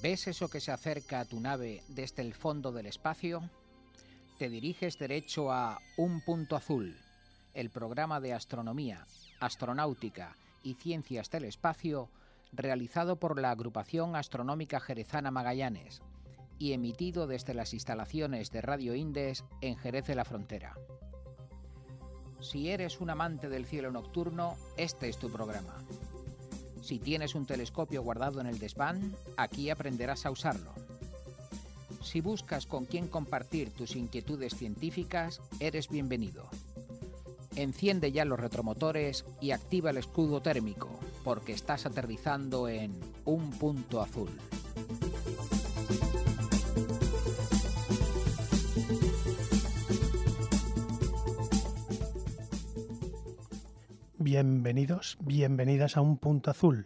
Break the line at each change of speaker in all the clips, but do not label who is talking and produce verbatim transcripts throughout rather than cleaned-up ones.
¿Ves eso que se acerca a tu nave desde el fondo del espacio? Te diriges derecho a Un Punto Azul, el programa de astronomía, astronáutica y ciencias del espacio realizado por la Agrupación Astronómica Jerezana Magallanes y emitido desde las instalaciones de Radio Indes en Jerez de la Frontera. Si eres un amante del cielo nocturno, este es tu programa. Si tienes un telescopio guardado en el desván, aquí aprenderás a usarlo. Si buscas con quién compartir tus inquietudes científicas, eres bienvenido. Enciende ya los retromotores y activa el escudo térmico, porque estás aterrizando en Un Punto Azul.
Bienvenidos, bienvenidas a Un Punto Azul.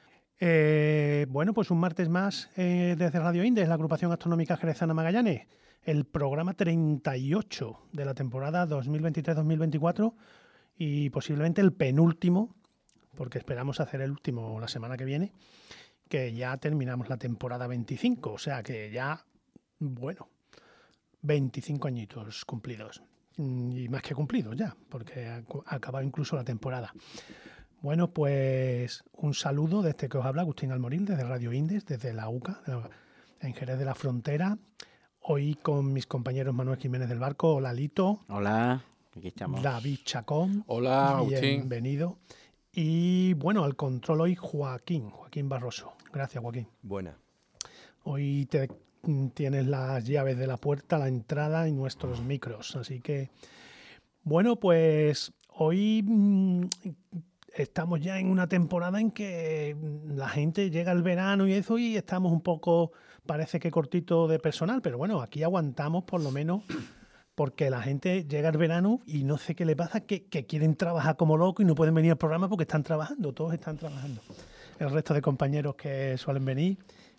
Eh, bueno, pues un martes más eh, desde Radio Indes, la Agrupación Astronómica Jerezana Magallanes, el programa treinta y ocho de la temporada dos mil veintitrés dos mil veinticuatro y posiblemente el penúltimo, porque esperamos hacer el último la semana que viene, que ya terminamos la temporada veinticinco, o sea que ya, bueno, veinticinco añitos cumplidos. Y más que cumplidos ya, porque ha acabado incluso la temporada. Bueno, pues un saludo desde que os habla Agustín Almoril, desde Radio Indes, desde la U C A, en Jerez de la Frontera. Hoy con mis compañeros Manuel Jiménez del Barco. Hola, Lito.
Hola, aquí estamos.
David Chacón.
Hola, Agustín.
Bienvenido. Y bueno, al control hoy Joaquín, Joaquín Barroso. Gracias, Joaquín.
Buena.
Hoy te tienes las llaves de la puerta, la entrada y nuestros micros. Así que, bueno, pues hoy mmm, estamos ya en una temporada en que la gente llega el verano y eso, y estamos un poco, parece que cortito de personal, pero bueno, aquí aguantamos por lo menos, porque la gente llega el verano y no sé qué le pasa, que, que quieren trabajar como locos y no pueden venir al programa porque están trabajando, todos están trabajando. El resto de compañeros que suelen venir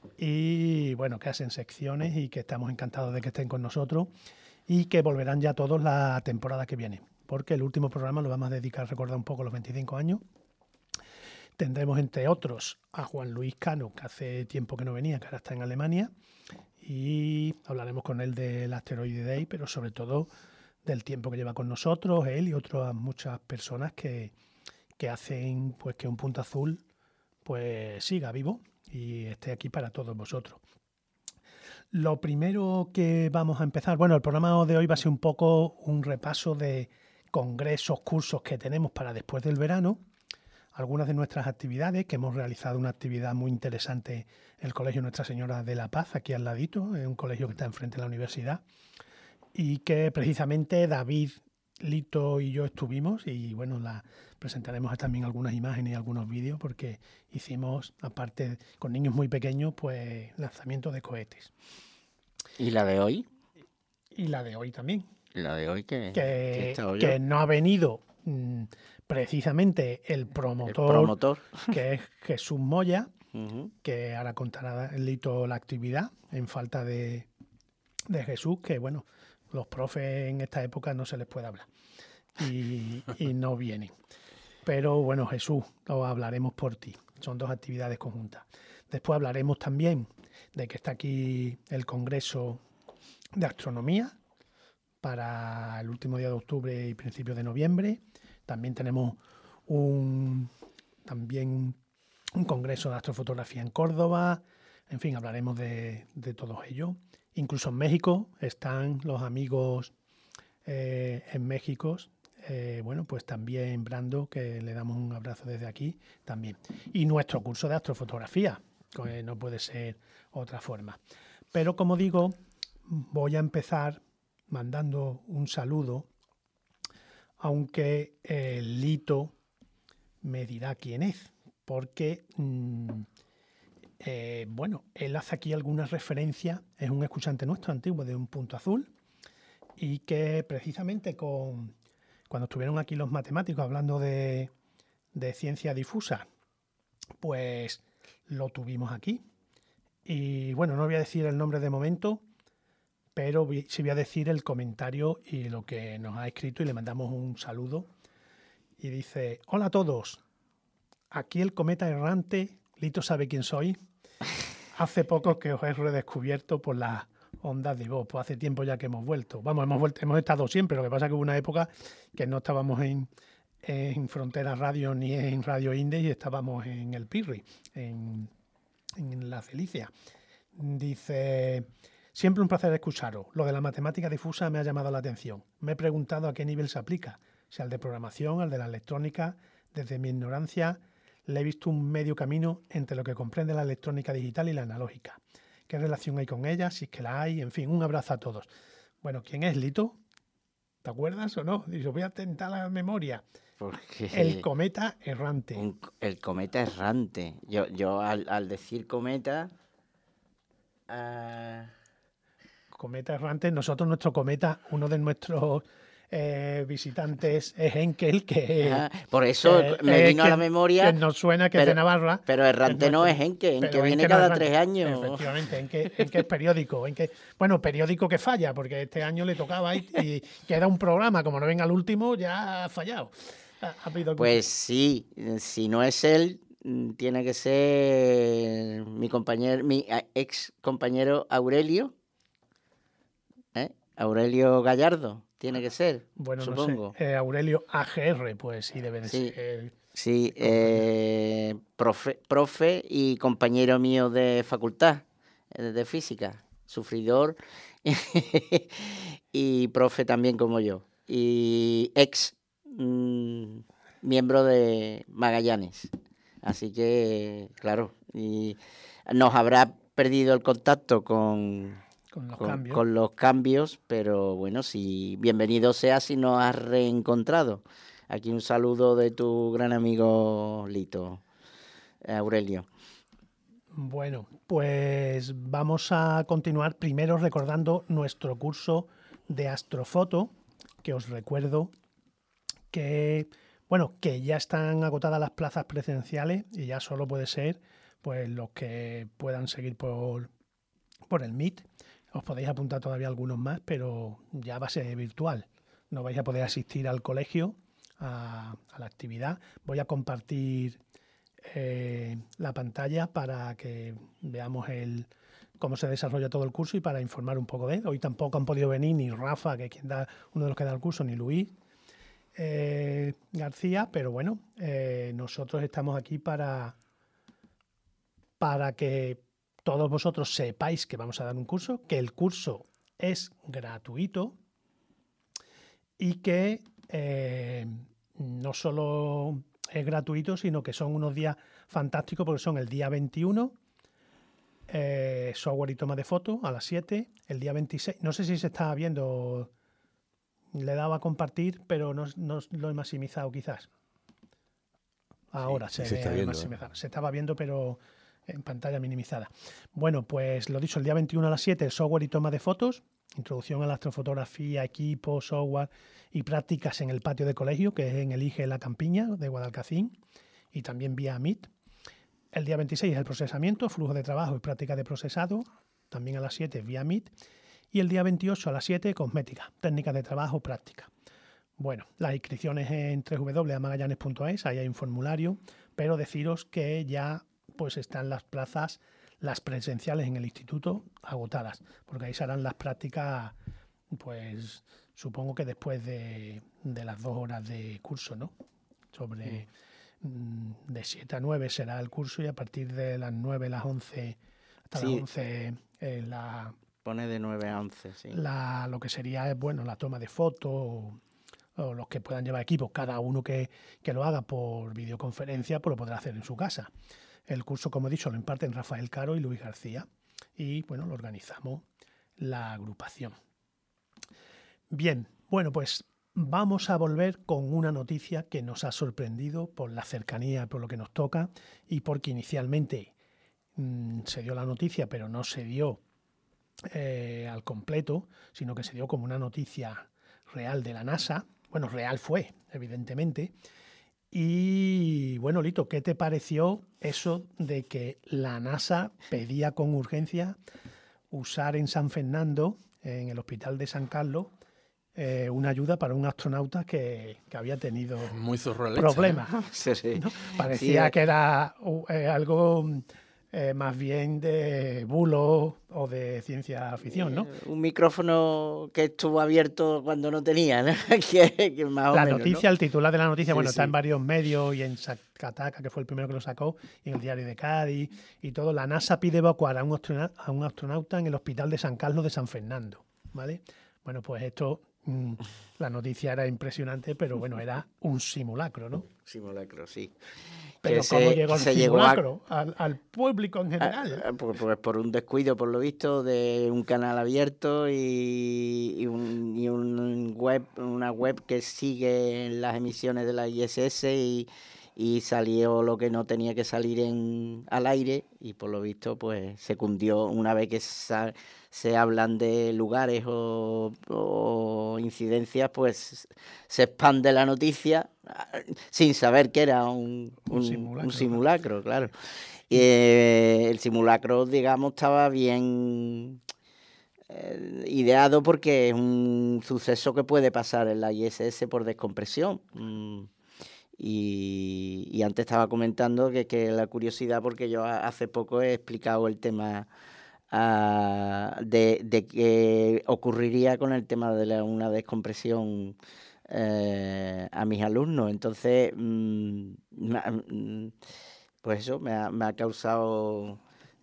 y bueno, que hacen secciones y que estamos encantados de que estén con nosotros y que volverán ya todos la temporada que viene, porque el último programa lo vamos a dedicar a recordar un poco los veinticinco años. Tendremos entre otros a Juan Luis Cano, que hace tiempo que no venía, que ahora está en Alemania, y hablaremos con él del Asteroid Day, pero sobre todo del tiempo que lleva con nosotros, él y otras muchas personas que, que hacen pues que Un Punto Azul pues siga vivo y esté aquí para todos vosotros. Lo primero que vamos a empezar, bueno, el programa de hoy va a ser un poco un repaso de congresos, cursos que tenemos para después del verano, algunas de nuestras actividades, que hemos realizado una actividad muy interesante en el Colegio Nuestra Señora de la Paz, aquí al ladito, en un colegio que está enfrente de la universidad, y que precisamente David, Lito y yo estuvimos, y bueno, la presentaremos también algunas imágenes y algunos vídeos, porque hicimos, aparte con niños muy pequeños, pues lanzamiento de cohetes.
¿Y la de hoy?
Y la de hoy también.
La de hoy que,
que,
que,
que no ha venido mmm, precisamente el promotor,
el promotor,
que es Jesús Moya,
uh-huh.
que ahora contará el Lito la actividad en falta de, de Jesús, que bueno, los profes en esta época no se les puede hablar y, y no vienen. Pero bueno, Jesús, lo hablaremos por ti. Son dos actividades conjuntas. Después hablaremos también de que está aquí el Congreso de Astronomía para el último día de octubre y principios de noviembre. También tenemos un, también un Congreso de Astrofotografía en Córdoba. En fin, hablaremos de, de todo ello. Incluso en México están los amigos eh, en México. Eh, bueno, pues también Brando, que le damos un abrazo desde aquí también. Y nuestro curso de astrofotografía, que no puede ser otra forma. Pero como digo, voy a empezar mandando un saludo, aunque el Lito me dirá quién es, porque mmm, eh, bueno, él hace aquí algunas referencias, es un escuchante nuestro antiguo de Un Punto Azul, y que precisamente con cuando estuvieron aquí los matemáticos hablando de, de ciencia difusa, pues lo tuvimos aquí. Y bueno, no voy a decir el nombre de momento, pero sí voy a decir el comentario y lo que nos ha escrito, y le mandamos un saludo. Y dice: hola a todos, aquí el cometa errante, Lito sabe quién soy. hace poco que os he redescubierto por las ondas de voz. Pues hace tiempo ya que hemos vuelto. Vamos, hemos vuelto, hemos estado siempre. Lo que pasa es que hubo una época que no estábamos en, en Frontera Radio ni en Radio Inde y estábamos en el Pirri, en, en La Celicia. Dice... Siempre un placer escucharos. Lo de la matemática difusa me ha llamado la atención. Me he preguntado a qué nivel se aplica, si al de programación, al de la electrónica. Desde mi ignorancia le he visto un medio camino entre lo que comprende la electrónica digital y la analógica. ¿Qué relación hay con ella? Si es que la hay. En fin, un abrazo a todos. Bueno, ¿quién es Lito? ¿Te acuerdas o no? Dice, voy a tentar la memoria.
Porque
el cometa errante.
Un, el cometa errante. Yo, yo al, al decir cometa... Uh...
Cometa errante, nosotros nuestro cometa, uno de nuestros eh, visitantes es Henkel, que
ah, por eso
eh,
me vino
que,
a la memoria
que nos suena que
pero,
es de Navarra.
Pero errante no es Henkel, Henkel viene cada no tres años.
Efectivamente, Henkel, Henkel es periódico, Henkel, bueno, periódico que falla, porque este año le tocaba y, y queda un programa, como no venga el último, ya ha fallado. Ha, ha
pues sí, si no es él, tiene que ser mi compañero, mi ex compañero Aurelio. ¿Eh? Aurelio Gallardo, tiene que ser,
bueno,
supongo.
No sé. eh, Aurelio A G R, pues sí debe de
sí,
ser.
Sí, eh, profe, profe y compañero mío de facultad de física, sufridor y profe también como yo. Y ex mmm, miembro de Magallanes. Así que, claro, y nos habrá perdido el contacto con...
Con los,
con, con los cambios, pero bueno, si bienvenido sea si nos has reencontrado. Aquí un saludo de tu gran amigo Lito, Aurelio.
Bueno, pues vamos a continuar primero recordando nuestro curso de astrofoto, que os recuerdo que, bueno, que ya están agotadas las plazas presenciales y ya solo puede ser pues los que puedan seguir por, por el Meet. Os podéis apuntar todavía algunos más, pero ya va a ser virtual. No vais a poder asistir al colegio, a, a la actividad. Voy a compartir eh, la pantalla para que veamos el, cómo se desarrolla todo el curso y para informar un poco de él. Hoy tampoco han podido venir ni Rafa, que es quien da, uno de los que da el curso, ni Luis eh, García, pero bueno, eh, nosotros estamos aquí para, para que todos vosotros sepáis que vamos a dar un curso, que el curso es gratuito y que eh, no solo es gratuito, sino que son unos días fantásticos porque son el día veintiuno, eh, software y toma de fotos a las siete, el día veintiséis, no sé si se estaba viendo, le daba a compartir, pero no, no lo he maximizado quizás. Ahora
sí,
se,
se,
ve
está viendo,
maximizado. ¿eh? Se estaba viendo, pero en pantalla minimizada. Bueno, pues lo dicho, el día veintiuno a las siete, el software y toma de fotos, introducción a la astrofotografía, equipo, software y prácticas en el patio de colegio, que es en el I G E La Campiña de Guadalcacín, y también vía Meet. El día veintiséis es el procesamiento, flujo de trabajo y práctica de procesado, también a las siete vía Meet. Y el día veintiocho a las siete, cosmética, técnicas de trabajo, práctica. Bueno, las inscripciones en doble u doble u doble u punto magallanes punto es, ahí hay un formulario, pero deciros que ya pues están las plazas, las presenciales en el instituto agotadas, porque ahí se harán las prácticas, pues supongo que después de, de las dos horas de curso, ¿no? Sobre mm. de siete a nueve será el curso y a partir de las nueve, las once, hasta sí. las once, eh, la...
Pone de nueve a once, sí.
La, lo que sería, bueno, la toma de fotos o, o los que puedan llevar equipos, cada uno que, que lo haga por videoconferencia, pues lo podrá hacer en su casa. El curso, como he dicho, lo imparten Rafael Caro y Luis García y, bueno, lo organizamos la agrupación. Bien, bueno, pues vamos a volver con una noticia que nos ha sorprendido por la cercanía, por lo que nos toca y porque inicialmente mmm, se dio la noticia, pero no se dio eh, al completo, sino que se dio como una noticia real de la NASA. Bueno, real fue, evidentemente. Y bueno, Lito, ¿qué te pareció eso de que la NASA pedía con urgencia usar en San Fernando, en el hospital de San Carlos, eh, una ayuda para un astronauta que, que había tenido
Muy
problemas?
Sí, sí.
¿No? Parecía sí, que era eh, algo eh, más bien de bulos o de ciencia ficción, ¿no?
Eh, un micrófono que estuvo abierto cuando no tenía, ¿no? que, que más o
La
menos,
noticia,
¿no?
el titular de la noticia,
Sí,
bueno, está
sí.
en varios medios y en Zacataca, que fue el primero que lo sacó, y en el Diario de Cádiz y todo. La NASA pide evacuar a un, astronauta, a un astronauta en el Hospital de San Carlos de San Fernando, ¿vale? Bueno, pues esto, mmm, la noticia era impresionante, pero bueno, era un simulacro, ¿no?
Simulacro, sí.
Pero
Que
¿cómo
se,
llegó el
se llegó a,
simulacro al, al público en general?
a- a- por, por- por un descuido, por lo visto, de un canal abierto y, y un, y un web, una web que sigue las emisiones de la I S S y, y salió lo que no tenía que salir en, al aire y por lo visto pues se cundió una vez que sa- se hablan de lugares o, o incidencias, pues se expande la noticia sin saber que era un,
Un
un-
simulacro,
un simulacro, claro. Y, eh, el simulacro, digamos, estaba bien eh, ideado porque es un suceso que puede pasar en la I S S por descompresión. Mm, Y, y antes estaba comentando que, que la curiosidad, porque yo a- hace poco he explicado el tema ah, de, de que ocurriría con el tema de la- una descompresión eh, a mis alumnos. Entonces, mm, me ha- mm, pues eso me ha, me ha causado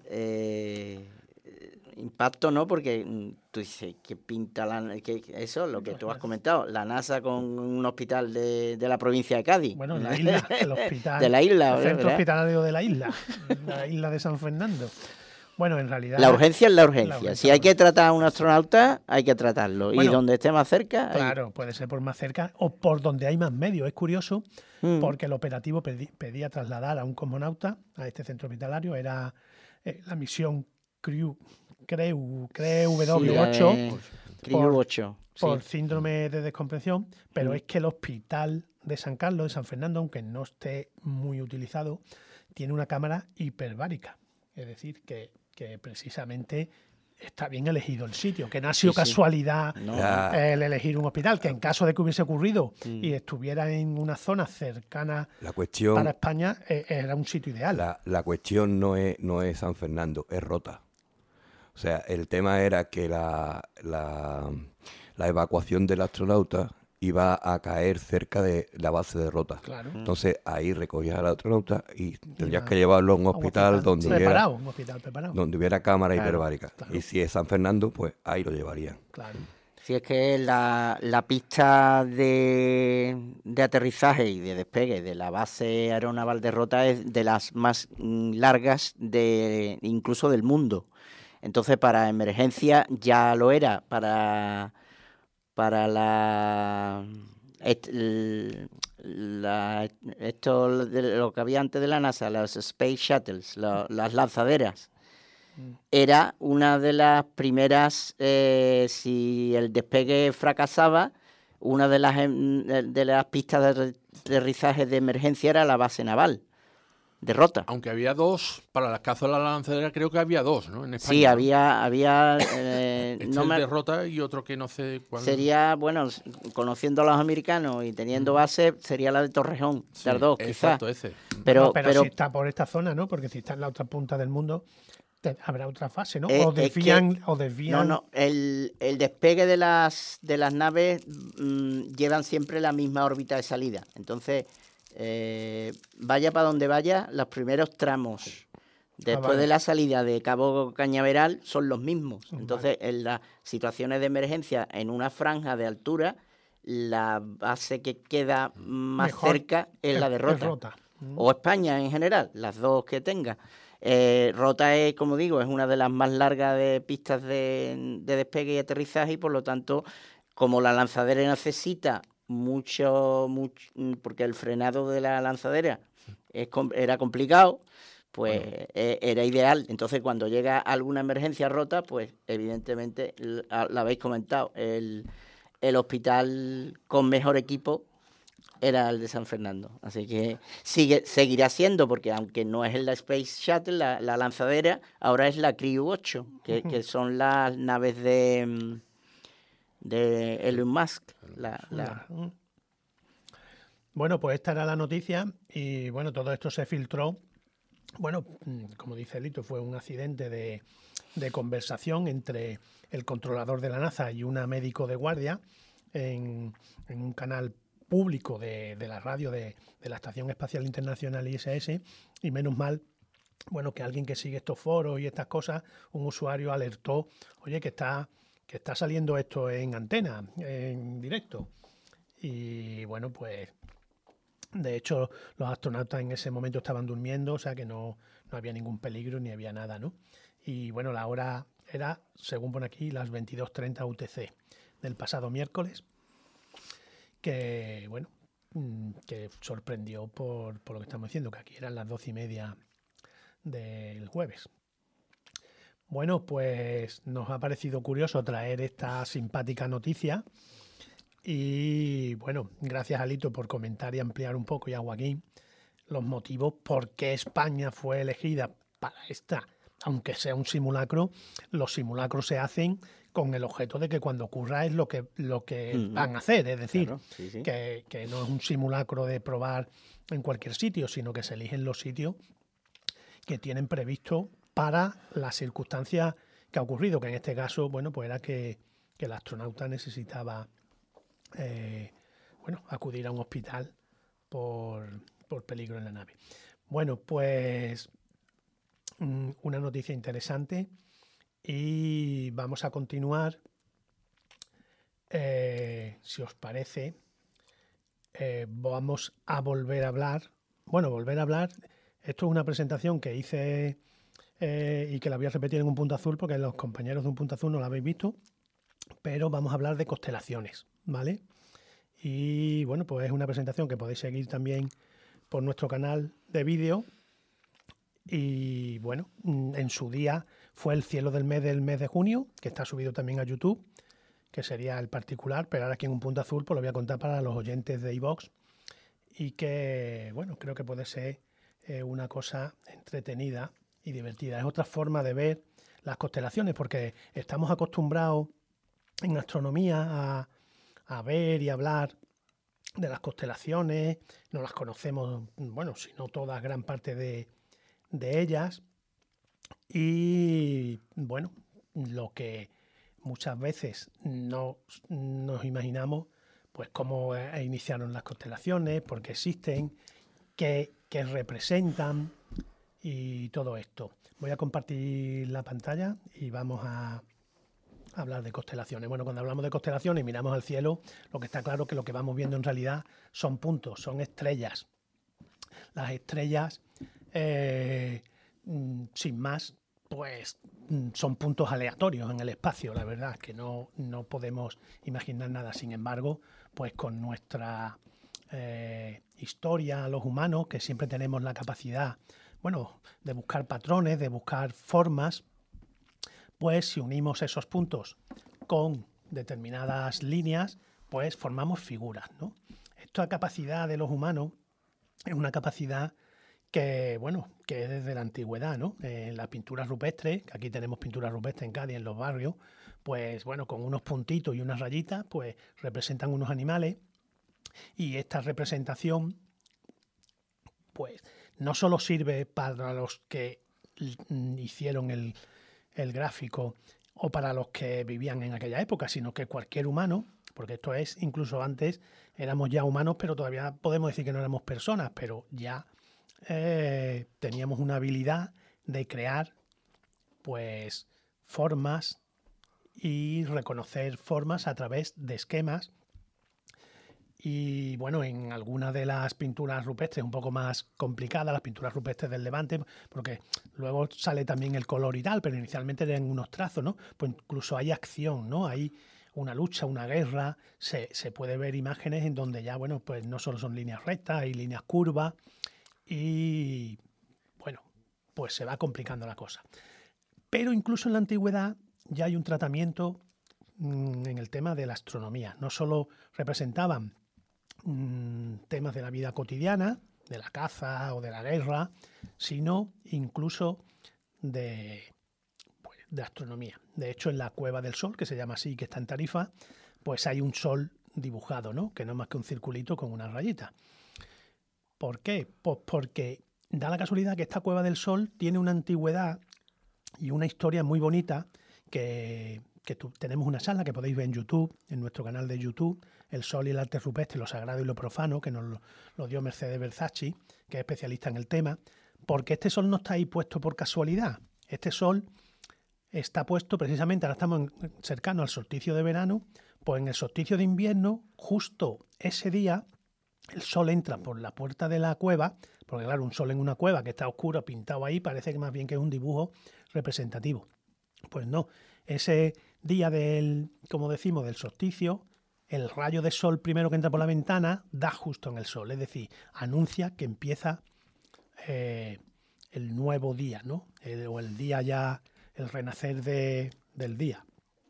eh, impacto, ¿no? Porque mm, tú dices, ¿qué pinta la, que, eso, lo que tú has comentado, la NASA con un hospital de, de la provincia de Cádiz?
Bueno, en la isla, el hospital,
de la isla,
el centro
¿verdad?
hospitalario de la isla, la isla de San Fernando. Bueno, en realidad...
La urgencia es la urgencia.
la urgencia
Si
es
hay
la
que tratar a un astronauta, hay que tratarlo.
Bueno,
y donde esté más cerca... hay-
Claro, puede ser por más cerca o por donde hay más medios. Es curioso
Mm.
porque el operativo pedí- pedía trasladar a un cosmonauta a este centro hospitalario. Era eh, la misión Crew, Crew, Crew
Sí,
W
la
ocho
de Crew
por,
ocho, sí.
por síndrome de descompresión, pero
Mm.
es que el hospital de San Carlos, de San Fernando, aunque no esté muy utilizado, tiene una cámara hiperbárica. Es decir, que, que precisamente está bien elegido el sitio, que no ha sido
Sí, sí.
casualidad
No,
La,
el elegir un hospital, que en caso de que hubiese ocurrido
Mm.
y estuviera en una zona cercana
la cuestión,
para España, eh, era un sitio ideal.
la, la cuestión no es, no es San Fernando, es Rota. O sea, el tema era que la, la, la evacuación del astronauta iba a caer cerca de la base de Rota.
Claro.
Entonces ahí recogías al astronauta y tendrías
Iba
que llevarlo a un
A un
hospital, donde,
preparado,
hubiera,
un hospital preparado.
donde hubiera cámara
Claro,
hiperbárica.
claro.
Y si es San Fernando, pues ahí lo llevarían.
Claro.
si es que la, la pista de, de aterrizaje y de despegue de la base aeronaval de Rota es de las más mm, largas de incluso del mundo. Entonces, para emergencia ya lo era, para, para la, est- l- la- esto de lo que había antes de la NASA, las Space Shuttles, la- las lanzaderas, era una de las primeras, eh, si el despegue fracasaba, una de las, em, de las pistas de aterrizaje de emergencia era la base naval de Rota.
Aunque había dos, para las caza de la lanzadera creo que había dos, ¿no? En España,
Sí,
¿no?
había, había eh,
Este
no
es
me-
de Rota y otro que no sé cuál.
sería, bueno, s- conociendo a los americanos y teniendo base, sería la de Torrejón,
Sí,
de Ardós, quizás.
exacto, ese.
Pero,
No, pero,
pero
si está por esta zona, ¿no? Porque si está en la otra punta del mundo, te- habrá otra fase, ¿no?
Eh,
o
es que-
desvían, o
no,
desvían.
no, el, el despegue de las de las naves mm, llevan siempre la misma órbita de salida. Entonces, eh, vaya para donde vaya, los primeros tramos después
vale.
de la salida de Cabo Cañaveral son los mismos. Entonces, en las situaciones de emergencia en una franja de altura, la base que queda más
Mejor
cerca es la de Rota.
Rota. Mm.
O España en general, las dos que tenga. Eh, Rota es, como digo, es una de las más largas de pistas de, de despegue y aterrizaje y por lo tanto, como la lanzadera necesita mucho, mucho porque el frenado de la lanzadera es, com- era complicado, pues eh, era ideal. Entonces, cuando llega alguna emergencia Rota, pues evidentemente, l- a- la habéis comentado, el, el hospital con mejor equipo era el de San Fernando. Así que sigue seguirá siendo, porque aunque no es la Space Shuttle, la, la lanzadera, ahora es la Crew ocho, que, que son las naves de, mm, de Elon Musk. La, la-
Mm. Bueno, pues esta era la noticia y bueno, todo esto se filtró bueno, como dice Lito, fue un accidente de, de conversación entre el controlador de la NASA y una médico de guardia en, en un canal público de, de la radio de, de la Estación Espacial Internacional I S S, y menos mal, bueno, que alguien que sigue estos foros y estas cosas, un usuario alertó, oye, que está, que está saliendo esto en antena, en directo. Y bueno, pues de hecho los astronautas en ese momento estaban durmiendo, o sea que no, no había ningún peligro ni había nada, ¿no? Y bueno, la hora era, según pone aquí, las veintidós treinta U T C del pasado miércoles, que bueno, que sorprendió por, por lo que estamos diciendo, que aquí eran las doce y media del jueves. Bueno, pues nos ha parecido curioso traer esta simpática noticia y bueno, gracias a Lito por comentar y ampliar un poco, y a Joaquín, los motivos por qué España fue elegida para esta, aunque sea un simulacro. Los simulacros se hacen con el objeto de que cuando ocurra es lo que, lo que mm-hmm. van a hacer, es decir,
claro, sí, sí.
Que, que no es un simulacro de probar en cualquier sitio, sino que se eligen los sitios que tienen previsto para las circunstancias que ha ocurrido, que en este caso, bueno, pues era que, que el astronauta necesitaba eh, bueno, acudir a un hospital por, por peligro en la nave. Bueno, pues mmm, una noticia interesante, y vamos a continuar, eh, si os parece, eh, vamos a volver a hablar, bueno, volver a hablar, esto es una presentación que hice eh, y que la voy a repetir en Un Punto Azul porque los compañeros de Un Punto Azul no la habéis visto, pero vamos a hablar de constelaciones, ¿vale? Y bueno, pues es una presentación que podéis seguir también por nuestro canal de vídeo. Y bueno, en su día fue el cielo del mes del mes de junio, que está subido también a YouTube, que sería el particular, pero ahora aquí en Un Punto Azul pues lo voy a contar para los oyentes de iVoox, y que bueno, creo que puede ser eh, una cosa entretenida y divertida. Es otra forma de ver las constelaciones, porque estamos acostumbrados en astronomía a, a ver y hablar de las constelaciones, no las conocemos, bueno, si no todas, gran parte de, de ellas, y bueno, lo que muchas veces no nos imaginamos, pues cómo eh, iniciaron las constelaciones, por qué existen, qué, qué representan y todo esto. Voy a compartir la pantalla y vamos a hablar de constelaciones. Bueno, cuando hablamos de constelaciones y miramos al cielo, lo que está claro es que lo que vamos viendo en realidad son puntos, son estrellas. Las estrellas, eh, sin más, pues son puntos aleatorios en el espacio, la verdad, que no, no podemos imaginar nada. Sin embargo, pues con nuestra eh, historia, los humanos, que siempre tenemos la capacidad, bueno, de buscar patrones, de buscar formas, pues si unimos esos puntos con determinadas líneas, pues formamos figuras, ¿no? Esta capacidad de los humanos es una capacidad que, bueno, que es desde la antigüedad, ¿no? En las pinturas rupestres, que aquí tenemos pinturas rupestres en Cádiz, en los barrios, pues bueno, con unos puntitos y unas rayitas, pues representan unos animales, y esta representación, pues no solo sirve para los que hicieron el, el gráfico o para los que vivían en aquella época, sino que cualquier humano, porque esto es, incluso antes éramos ya humanos, pero todavía podemos decir que no éramos personas, pero ya eh, teníamos una habilidad de crear pues formas y reconocer formas a través de esquemas. Y bueno, en algunas de las pinturas rupestres un poco más complicadas, las pinturas rupestres del Levante, porque luego sale también el color y tal, pero inicialmente eran unos trazos, ¿no? Pues incluso hay acción, ¿no? Hay una lucha, una guerra, se, se puede ver imágenes en donde ya, bueno, pues no solo son líneas rectas, hay líneas curvas, y bueno, pues se va complicando la cosa. Pero incluso en la antigüedad ya hay un tratamiento mmm, en el tema de la astronomía. No solo representaban temas de la vida cotidiana, de la caza o de la guerra, sino incluso de, pues, de astronomía. De hecho, en la Cueva del Sol, que se llama así, que está en Tarifa, pues hay un sol dibujado, ¿no? Que no es más que un circulito con una rayita. ¿Por qué? Pues porque da la casualidad que esta Cueva del Sol tiene una antigüedad y una historia muy bonita que, que tu, tenemos una charla que podéis ver en YouTube, en nuestro canal de YouTube, El Sol y el arte rupestre, lo sagrado y lo profano, que nos lo, lo dio Mercedes Verzacci, que es especialista en el tema, porque este sol no está ahí puesto por casualidad. Este sol está puesto precisamente, ahora estamos cercanos al solsticio de verano, pues en el solsticio de invierno, justo ese día, el sol entra por la puerta de la cueva, porque claro, un sol en una cueva que está oscuro, pintado ahí, parece que más bien que es un dibujo representativo. Pues no, ese día del, como decimos, del solsticio, el rayo de sol primero que entra por la ventana da justo en el sol, es decir, anuncia que empieza eh, el nuevo día, ¿no? El, o el día ya, el renacer de, del día.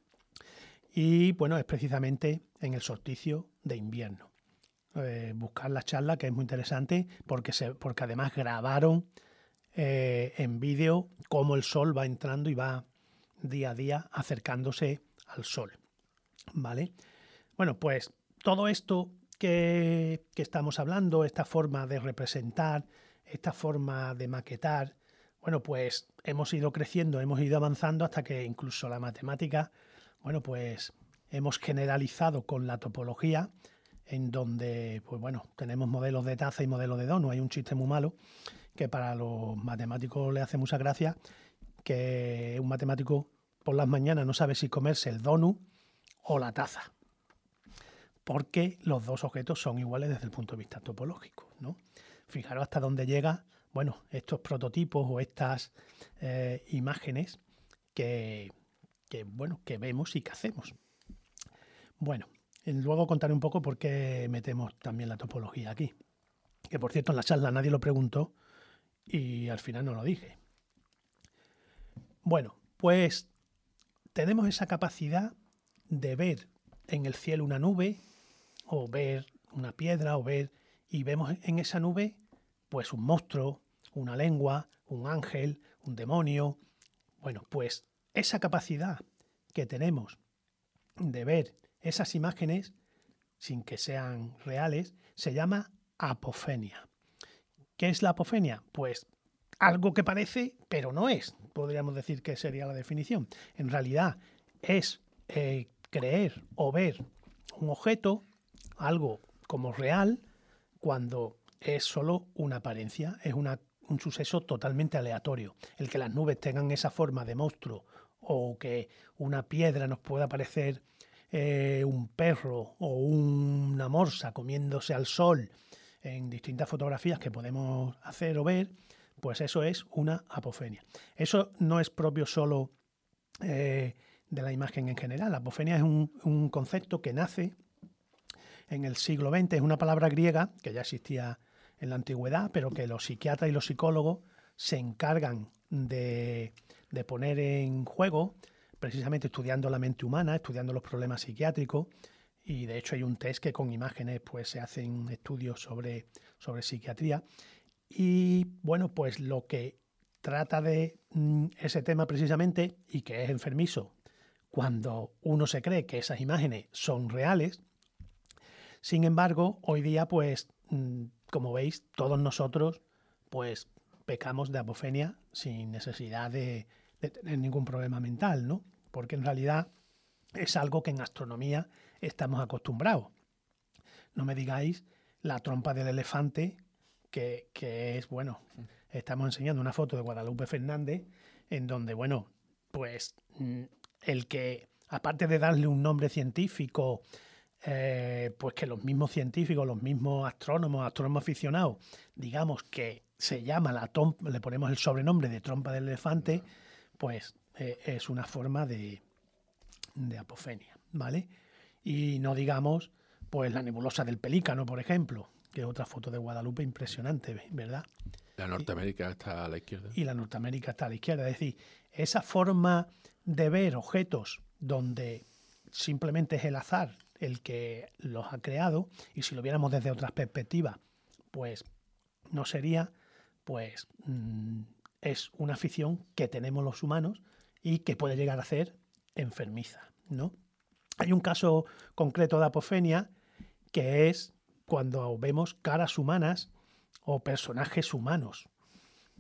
Y bueno, es precisamente en el solsticio de invierno. Eh, buscar la charla, que es muy interesante, porque, se, porque además grabaron eh, en vídeo cómo el sol va entrando y va día a día acercándose al sol, ¿vale? Bueno, pues todo esto que, que estamos hablando, esta forma de representar, esta forma de maquetar, bueno, pues hemos ido creciendo, hemos ido avanzando hasta que incluso la matemática, bueno, pues hemos generalizado con la topología, en donde, pues bueno, tenemos modelos de taza y modelos de donut. Hay un chiste muy malo que para los matemáticos le hace mucha gracia, que un matemático por las mañanas no sabe si comerse el donut o la taza, porque los dos objetos son iguales desde el punto de vista topológico, ¿no? Fijaros hasta dónde llega, bueno, estos prototipos o estas eh, imágenes que, que, bueno, que vemos y que hacemos. Bueno, luego contaré un poco por qué metemos también la topología aquí. Que por cierto, en la charla nadie lo preguntó y al final no lo dije. Bueno, pues tenemos esa capacidad de ver en el cielo una nube o ver una piedra o ver y vemos en esa nube pues un monstruo, una lengua, un ángel, un demonio. Bueno, pues esa capacidad que tenemos de ver esas imágenes sin que sean reales se llama apofenia. ¿Qué es la apofenia? Pues algo que parece, pero no es. Podríamos decir que sería la definición. En realidad es eh, creer o ver un objeto, algo como real, cuando es solo una apariencia, es una, un suceso totalmente aleatorio. El que las nubes tengan esa forma de monstruo o que una piedra nos pueda parecer eh, un perro o una morsa comiéndose al sol en distintas fotografías que podemos hacer o ver, pues eso es una apofenia. Eso no es propio solo eh, de la imagen en general. La apofenia es un, un concepto que nace en el siglo veinte, es una palabra griega que ya existía en la antigüedad, pero que los psiquiatras y los psicólogos se encargan de, de poner en juego, precisamente estudiando la mente humana, estudiando los problemas psiquiátricos, y de hecho hay un test que con imágenes pues se hacen estudios sobre, sobre psiquiatría. Y bueno, pues lo que trata de mm, ese tema precisamente, y que es enfermizo, cuando uno se cree que esas imágenes son reales. Sin embargo, hoy día, pues, mm, como veis, todos nosotros, pues, pecamos de apofenia sin necesidad de, de tener ningún problema mental, ¿no? Porque en realidad es algo que en astronomía estamos acostumbrados. No me digáis la trompa del elefante, que, que es, bueno, estamos enseñando una foto de Guadalupe Fernández, en donde, bueno, pues el que, aparte de darle un nombre científico, eh, pues que los mismos científicos, los mismos astrónomos, astrónomos aficionados, digamos que se llama la trompa, le ponemos el sobrenombre de trompa del elefante, pues eh, es una forma de, de apofenia, ¿vale? Y no digamos, pues la nebulosa del pelícano, por ejemplo, que es otra foto de Guadalupe impresionante, ¿verdad?
La Norteamérica y, está a la izquierda.
Y la Norteamérica está a la izquierda. Es decir, esa forma de ver objetos donde simplemente es el azar el que los ha creado, y si lo viéramos desde otras perspectivas, pues no sería, pues mmm, es una afición que tenemos los humanos y que puede llegar a ser enfermiza, ¿no? Hay un caso concreto de apofenia que es cuando vemos caras humanas o personajes humanos.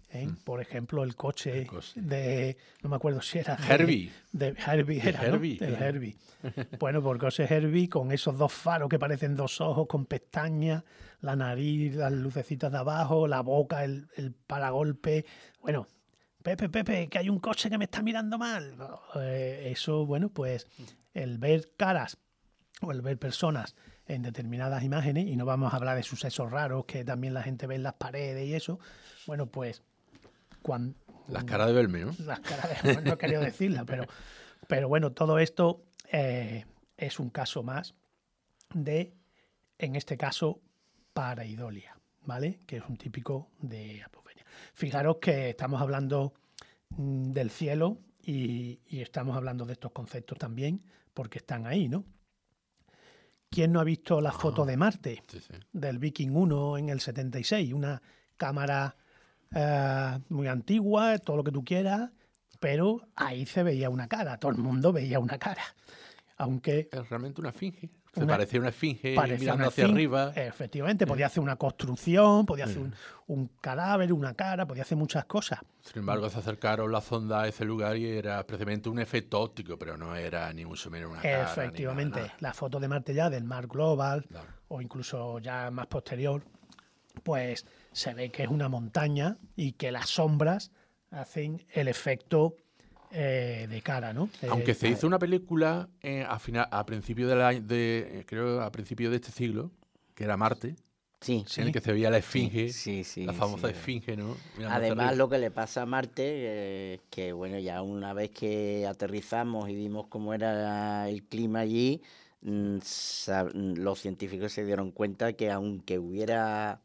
¿eh? Mm. Por ejemplo, el coche,
el coche
de, no me acuerdo si era...
Herbie.
De, de Herbie era,
Herbie.
¿no? El Herbie. Bueno, por coche Herbie, con esos dos faros que parecen dos ojos, con pestañas, la nariz, las lucecitas de abajo, la boca, el, el paragolpe. Bueno, Pepe, Pepe, que hay un coche que me está mirando mal. Eh, eso, bueno, pues el ver caras o el ver personas en determinadas imágenes, y no vamos a hablar de sucesos raros que también la gente ve en las paredes y eso, bueno, pues... Cuando,
las caras de verme, ¿no?
Las caras de... No he querido decirla, pero, pero bueno, todo esto eh, es un caso más de, en este caso, pareidolia, ¿vale? Que es un típico de apofenia. Fijaros que estamos hablando mm, del cielo y, y estamos hablando de estos conceptos también porque están ahí, ¿no? ¿Quién no ha visto la foto de Marte?
Sí, sí.
Del Viking uno en el setenta y seis? Una cámara uh, muy antigua, todo lo que tú quieras, pero ahí se veía una cara, todo el mundo veía una cara. Aunque...
Es realmente una esfinge. Se
Una,
parecía una esfinge mirando
una
hacia
esfinge,
arriba.
Efectivamente, podía hacer una construcción, podía hacer un, un cadáver, una cara, podía hacer muchas cosas.
Sin embargo, se acercaron la sonda a ese lugar y era precisamente un efecto óptico, pero no era ni mucho menos una cara.
Efectivamente,
ni nada, nada.
La foto de Marte ya del Mar Global,
Claro.
o incluso ya más posterior, pues se ve que es una montaña y que las sombras hacen el efecto eh, de cara, ¿no?
Aunque
eh,
se hizo una película eh, a, final, a principio de, la, de creo a principio de este siglo, que era Marte,
Sí,
en el que se veía la esfinge,
sí, sí,
la famosa
sí.
esfinge, ¿no? Mirando hacia
Además,
arriba.
lo que le pasa a Marte, eh, que bueno, ya una vez que aterrizamos y vimos cómo era el clima allí, mm, sab- los científicos se dieron cuenta que aunque hubiera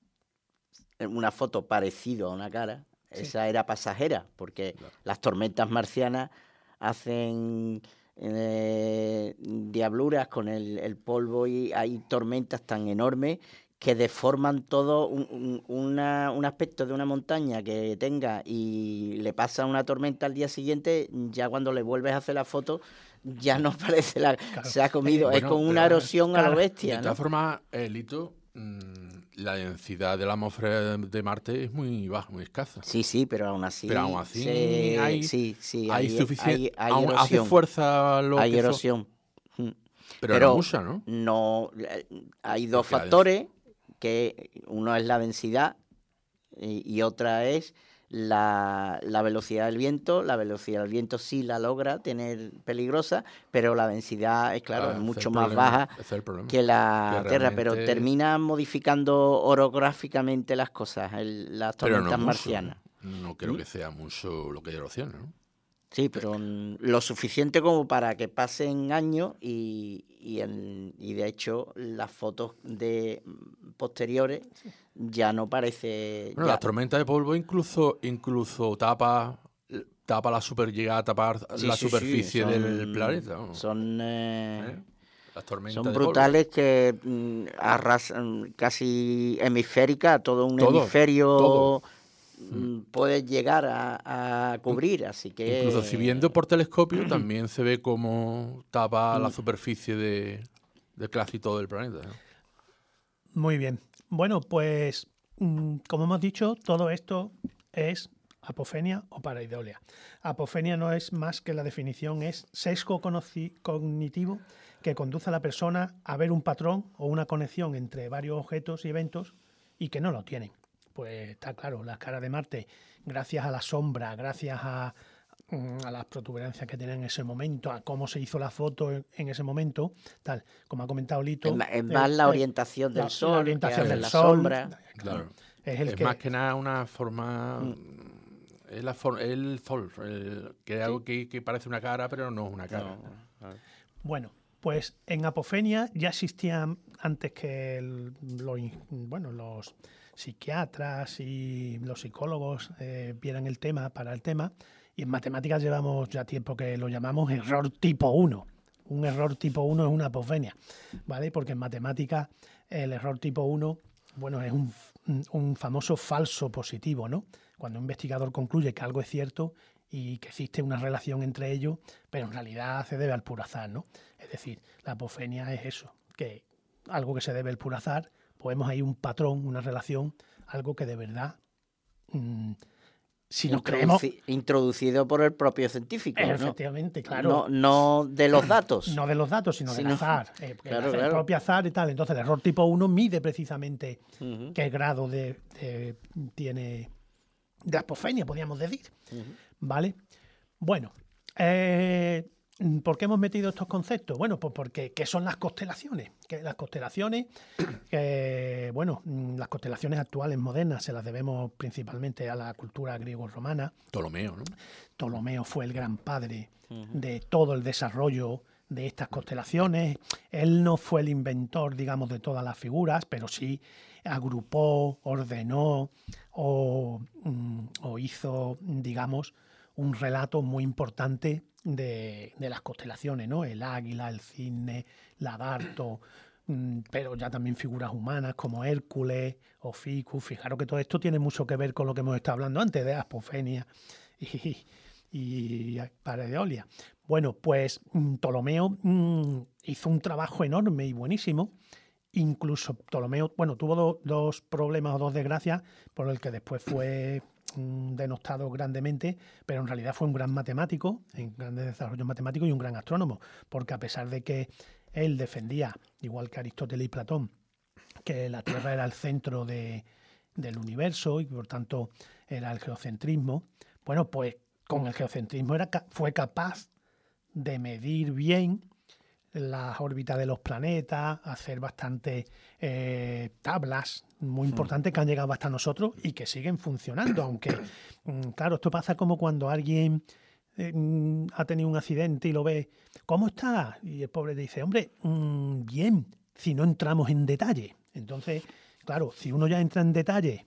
una foto parecida a una cara,
Sí.
esa era pasajera, porque
Claro.
las tormentas marcianas hacen eh, diabluras con el, el polvo y hay tormentas tan enormes que deforman todo un, un, una, un aspecto de una montaña que tenga y le pasa una tormenta al día siguiente, ya cuando le vuelves a hacer la foto ya no parece la...
Claro.
Se ha comido,
Eh,
es
bueno,
con una
pero,
erosión a
claro,
lo
De
bestia, ¿no?
todas formas, eh, Lito, mmm, la densidad de la atmósfera de Marte es muy baja, muy escasa.
Sí, sí, pero aún así...
Pero aún así
se-
hay-
sí, sí,
hay
hay,
suficiente,
hay, hay
aún hace
erosión.
fuerza lo
Hay
que fue-
erosión. Mm.
pero,
pero
no mucha, ¿no?
No, eh, hay dos
Porque la
factores, que uno es la densidad y, y otra es la, la velocidad del viento. La velocidad del viento sí la logra tener peligrosa, pero la densidad es claro,
Ah,
es
ese
mucho
el
más
problema,
baja
ese es el problema.
que la
Que
Tierra, pero
realmente-
termina modificando orográficamente las cosas, el- las
Pero no
tormentas
mucho.
marcianas.
No creo
¿Mm?
que sea mucho lo que hay erosión, ¿no?
Sí, pero mm, lo suficiente como para que pasen años y, y, en- y de hecho las fotos de mm, posteriores ya no parece...
Bueno,
ya-
la tormenta de polvo incluso incluso tapa tapa la super llega a tapar
sí,
la
sí, sí,
superficie
son-
del planeta. ¿no?
Son, eh,
¿Eh? Las tormentas
son
de polvo.
brutales que mm, arrasan casi hemisférica, todo un
Todo,
hemisferio
todo.
mm, puede llegar a, a cubrir, así que...
Incluso si viendo por telescopio también se ve como tapa
Mm.
la superficie de, de casi todo el planeta. ¿no?
Muy bien. Bueno, pues mm, como hemos dicho, todo esto es apofenia o pareidolia. Apofenia no es más que la definición, es sesgo conoci- cognitivo que conduce a la persona a ver un patrón o una conexión entre varios objetos y eventos y que no lo tienen. Pues está claro, las caras de Marte, gracias a la sombra, gracias a, mm, a las protuberancias que tenían en ese momento, a cómo se hizo la foto en, en ese momento, tal, como ha comentado Lito.
Es ma- es más
eh,
la
eh,
orientación del
la-
sol,
la orientación
que hace
del
la
sol,
sombra.
Claro.
Es el
es
que,
más que nada una forma.
Mm.
Es la for- el sol, el- que es algo que, que parece una cara, pero no es una cara.
No, no.
Bueno, pues en apofenia ya existían antes que el- lo in- bueno, los psiquiatras y los psicólogos eh, vieran el tema para el tema, y en matemáticas llevamos ya tiempo que lo llamamos error tipo uno. Un error tipo uno es una apofenia, ¿vale? Porque en matemáticas el error tipo uno, bueno, es un, un famoso falso positivo, ¿no? Cuando un investigador concluye que algo es cierto y que existe una relación entre ellos, pero en realidad se debe al puro azar, ¿no? Es decir, la apofenia es eso, que algo que se debe al puro azar, pues vemos ahí un patrón, una relación, algo que de verdad mmm, si nos creemos...
Introducido por el propio científico, ¿no?
Efectivamente, claro.
No, no de los datos.
No de los datos, sino
Sí,
del
no.
azar. Eh,
Claro,
el, el
claro.
propio azar y tal. Entonces, el error tipo uno mide precisamente
Ujú.
qué grado de, de- tiene de aspofenia, podríamos decir.
Ujú.
¿Vale? Bueno, eh, ¿por qué hemos metido estos conceptos? Bueno, pues porque ¿qué son las constelaciones? Que las constelaciones, eh, bueno, mm, las constelaciones actuales modernas se las debemos principalmente a la cultura griego-romana.
Ptolomeo, ¿no?
Ptolomeo fue el gran padre de todo el desarrollo de estas constelaciones. Él no fue el inventor, digamos, de todas las figuras, pero sí agrupó, ordenó o, mm, o hizo, digamos, un relato muy importante de, de las constelaciones, ¿no? El águila, el cisne, Lagarto, mm, pero ya también figuras humanas como Hércules o Ficus. Fijaros que todo esto tiene mucho que ver con lo que hemos estado hablando antes de Aspofenia y, y Pareidolia. Bueno, pues mm, Ptolomeo mm, hizo un trabajo enorme y buenísimo. Incluso Ptolomeo, bueno, tuvo do- dos problemas o dos desgracias por el que después fue mm, denostado grandemente, pero en realidad fue un gran matemático, en grandes desarrollos matemáticos y un gran astrónomo, porque a pesar de que él defendía, igual que Aristóteles y Platón, que la Tierra era el centro de, del universo y por tanto era el geocentrismo, bueno, pues con el geocentrismo era, ca- fue capaz de medir bien las órbitas de los planetas, hacer bastantes eh, tablas muy importantes que han llegado hasta nosotros y que siguen funcionando, aunque, mm, claro, esto pasa como cuando alguien eh, mm, ha tenido un accidente y lo ve, ¿cómo está? Y el pobre dice, hombre, mm, bien, si no entramos en detalle. Entonces, claro, si uno ya entra en detalle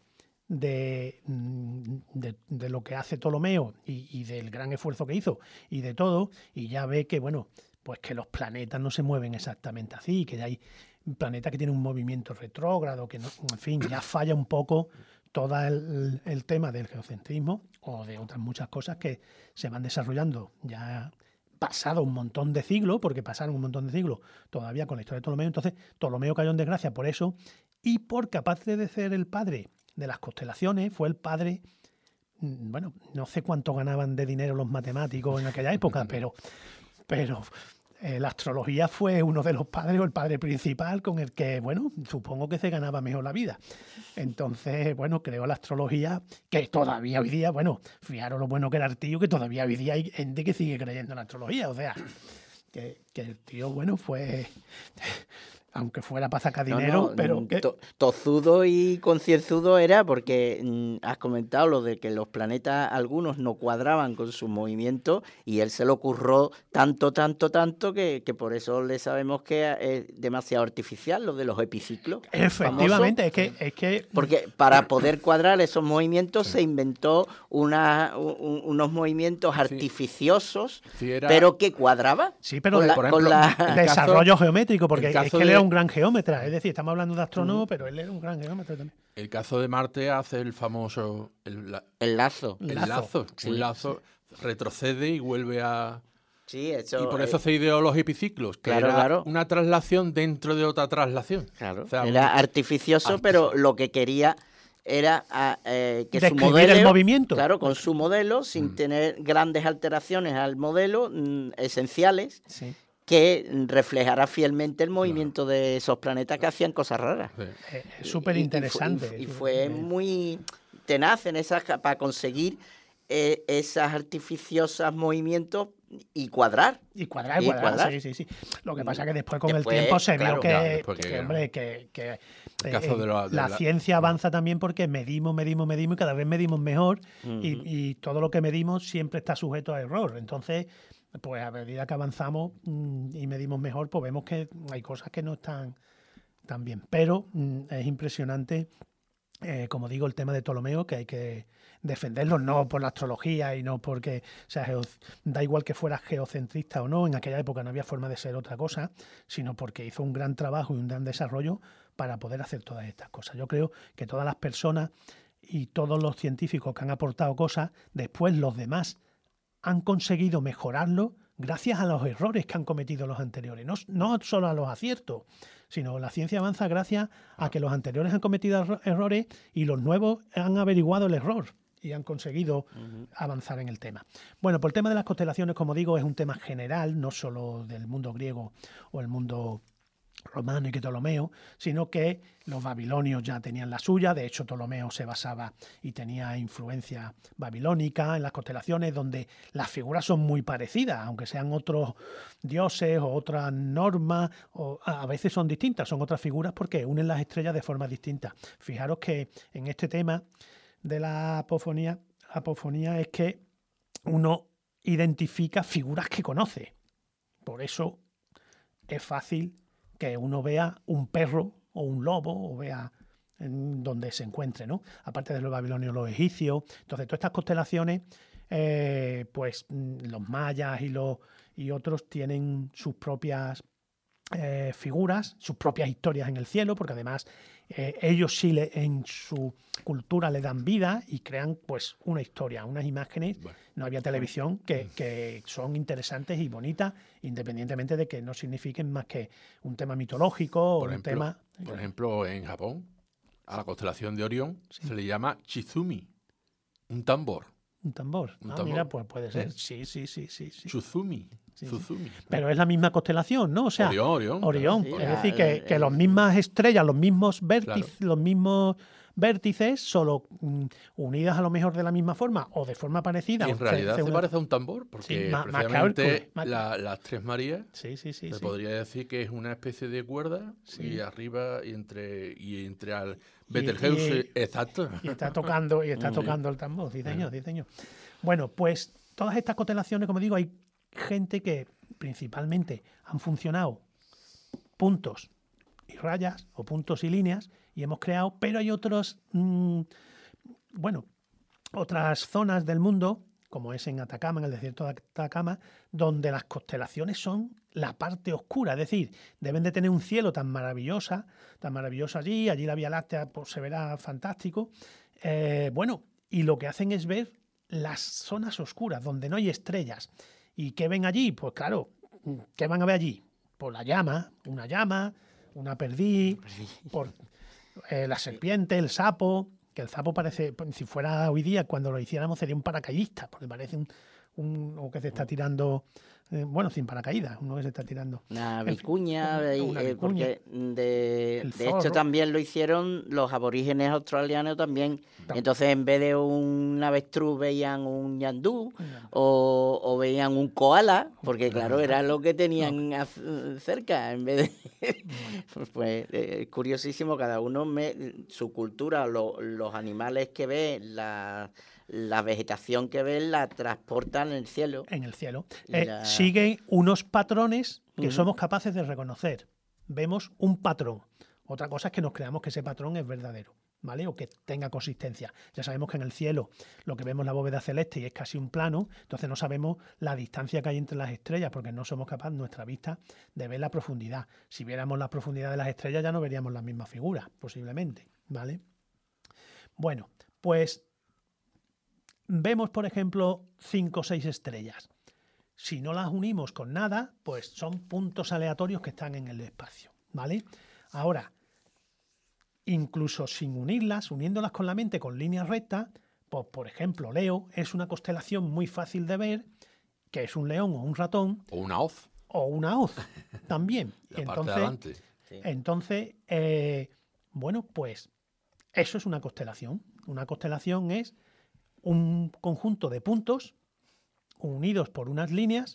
de, mm, de, de lo que hace Ptolomeo y, y del gran esfuerzo que hizo y de todo, y ya ve que, bueno, pues que los planetas no se mueven exactamente así, que hay planetas que tienen un movimiento retrógrado, que no, en fin, ya falla un poco todo el, el tema del geocentrismo o de otras muchas cosas que se van desarrollando ya pasado un montón de siglos, porque pasaron un montón de siglos todavía con la historia de Ptolomeo. Entonces Ptolomeo cayó en desgracia por eso y porque aparte de ser el padre de las constelaciones, fue el padre, mm, bueno, no sé cuánto ganaban de dinero los matemáticos en aquella época, pero, pero eh, la astrología fue uno de los padres o el padre principal con el que, bueno, supongo que se ganaba mejor la vida. Entonces, bueno, creó la astrología que todavía hoy día, bueno, fijaros lo bueno que era el tío, que todavía hoy día hay gente que sigue creyendo en la astrología, o sea, que, que el tío, bueno, fue... aunque fuera para sacar
No,
dinero,
no,
pero
mm,
que...
to- tozudo y concienzudo era porque mm, has comentado lo de que los planetas algunos no cuadraban con sus movimientos y él se lo curró tanto, tanto, tanto que, que por eso le sabemos que es demasiado artificial lo de los epiciclos.
Efectivamente, es que, es que
Porque para poder cuadrar esos movimientos se inventó una, un- unos movimientos artificiosos,
Sí, era-
pero que cuadraba.
sí, pero
con
de-
la-
por
con
ejemplo,
la-
el
desarrollo
caso-
geométrico, porque
el
es
caso
que él
de-
era un gran geómetra, es decir, estamos hablando de astrónomo, pero él era un gran geómetra también.
El caso de Marte hace el famoso el, la-
el lazo.
el
Lazo.
lazo.
Sí,
un lazo retrocede y vuelve a...
Sí, eso,
Y por eso
eh,
se ideó los epiciclos, que
claro,
era
claro.
una traslación dentro de otra traslación.
claro,
O sea,
era
un-
artificioso, pero lo que quería era ah, eh, que su
Describir
modelo,
el movimiento.
claro, con su modelo, sin tener grandes alteraciones al modelo mm, esenciales,
Sí.
que reflejara fielmente el movimiento de esos planetas que hacían cosas raras.
Sí.
Es
Y-
súper
y-
interesante.
Y, fue, y fue muy tenaz en esas ca- para conseguir eh, esas artificiosas movimientos y cuadrar.
Y cuadrar,
y
cuadrar,
cuadrar.
sí, sí, sí. Lo que pasa es que después con
Después,
el tiempo se
claro,
vio que,
claro, después
que,
que-
hombre, que, que,
El
eh,
caso de la- de
la,
la-
ciencia avanza también porque medimos, medimos, medimos y cada vez medimos mejor y,
Ujú.
y todo lo que medimos siempre está sujeto a error. Entonces, pues a medida que avanzamos mm, y medimos mejor, pues vemos que hay cosas que no están tan bien. Pero mm, es impresionante, eh, como digo, el tema de Ptolomeo, que hay que defenderlo, no por la astrología y no porque, o sea, geo- da igual que fuera geocentrista o no, en aquella época no había forma de ser otra cosa, sino porque hizo un gran trabajo y un gran desarrollo para poder hacer todas estas cosas. Yo creo que todas las personas y todos los científicos que han aportado cosas, después los demás han conseguido mejorarlo gracias a los errores que han cometido los anteriores. No, no solo a los aciertos, sino la ciencia avanza gracias a que los anteriores han cometido erro- errores y los nuevos han averiguado el error y han conseguido uh-huh. avanzar en el tema. Bueno, por el tema de las constelaciones, como digo, es un tema general, no solo del mundo griego o el mundo romano y que Ptolomeo, sino que los babilonios ya tenían la suya. De hecho, Ptolomeo se basaba y tenía influencia babilónica en las constelaciones, donde las figuras son muy parecidas, aunque sean otros dioses o otras normas, o a veces son distintas, son otras figuras porque unen las estrellas de forma distinta. Fijaros que en este tema de la apofonía, apofonía es que uno identifica figuras que conoce. Por eso es fácil que uno vea un perro o un lobo o vea en donde se encuentre, ¿no? Aparte de los babilonios, los egipcios. Entonces, todas estas constelaciones, eh, pues los mayas y, los, y otros tienen sus propias eh, figuras, sus propias historias en el cielo, porque además eh, ellos sí le, en su cultura le dan vida y crean pues una historia, unas imágenes. Bueno. No había televisión que, que son interesantes y bonitas, independientemente de que no signifiquen más que un tema mitológico
por
o
ejemplo,
un tema...
Por ejemplo, en Japón, a la constelación de Orión sí. se le llama Chizumi, un tambor.
Un tambor.
Un
ah,
tambor.
Mira, pues puede ser.
¿Eh?
Sí, sí, sí, sí. sí.
Chuzumi.
Sí,
Suzumi.
sí. Pero es la misma constelación, ¿no? O sea,
Orión, Orión.
Orión.
Claro, sí,
es
la,
decir, que,
el,
que
el,
las mismas estrellas, los mismos vértices,
claro.
los mismos vértices, solo mm, unidas a lo mejor de la misma forma o de forma parecida.
Y en realidad se,
se
parece a un tambor, porque
sí,
precisamente
más
la, las tres Marías
sí, sí, sí,
se
sí.
podría decir que es una especie de cuerda sí. y arriba y entre y entre al Betelgeuse, exacto.
Y está tocando, y está
sí.
tocando el tambor, sí señor, sí señor. Bueno, pues todas estas constelaciones, como digo, hay gente que principalmente han funcionado puntos y rayas o puntos y líneas y hemos creado, pero hay otros, mmm, bueno, otras zonas del mundo, como es en Atacama, en el desierto de Atacama, donde las constelaciones son la parte oscura, es decir, deben de tener un cielo tan maravillosa, tan maravilloso allí, allí la Vía Láctea pues, se verá fantástico, eh, bueno, y lo que hacen es ver las zonas oscuras, donde no hay estrellas. ¿Y qué ven allí? Pues claro, ¿qué van a ver allí? Pues la llama, una llama, una perdiz, por, eh, la serpiente, el sapo, que el sapo parece, si fuera hoy día, cuando lo hiciéramos sería un paracaidista, porque parece un, un o que se está tirando, eh, bueno, sin paracaídas, uno que se está tirando.
Una vicuña,
un,
eh,
una vicuña.
Porque de,
El
de hecho también lo hicieron los aborígenes australianos también.
Tam-
Entonces en vez de un avestruz veían un ñandú o, o veían un koala, porque claro, era lo que tenían no. cerca. En vez de pues es curiosísimo, cada uno me, su cultura, lo, los animales que ve, la la vegetación que ven la transportan en el cielo.
En el cielo. Eh, la... Sigue unos patrones que uh-huh. somos capaces de reconocer. Vemos un patrón. Otra cosa es que nos creamos que ese patrón es verdadero, ¿vale? O que tenga consistencia. Ya sabemos que en el cielo lo que vemos la bóveda celeste y es casi un plano, entonces no sabemos la distancia que hay entre las estrellas porque no somos capaces, nuestra vista, de ver la profundidad. Si viéramos la profundidad de las estrellas ya no veríamos las mismas figuras, posiblemente, ¿vale? Bueno, pues vemos, por ejemplo, cinco o seis estrellas. Si no las unimos con nada, pues son puntos aleatorios que están en el espacio, ¿vale? Ahora, incluso sin unirlas, uniéndolas con la mente con líneas rectas, pues, por ejemplo, Leo es una constelación muy fácil de ver, que es un león o un ratón.
O una hoz.
O una hoz, también.
La
entonces,
parte de adelante.
Sí. Entonces, eh, bueno, pues eso es una constelación. Una constelación es un conjunto de puntos unidos por unas líneas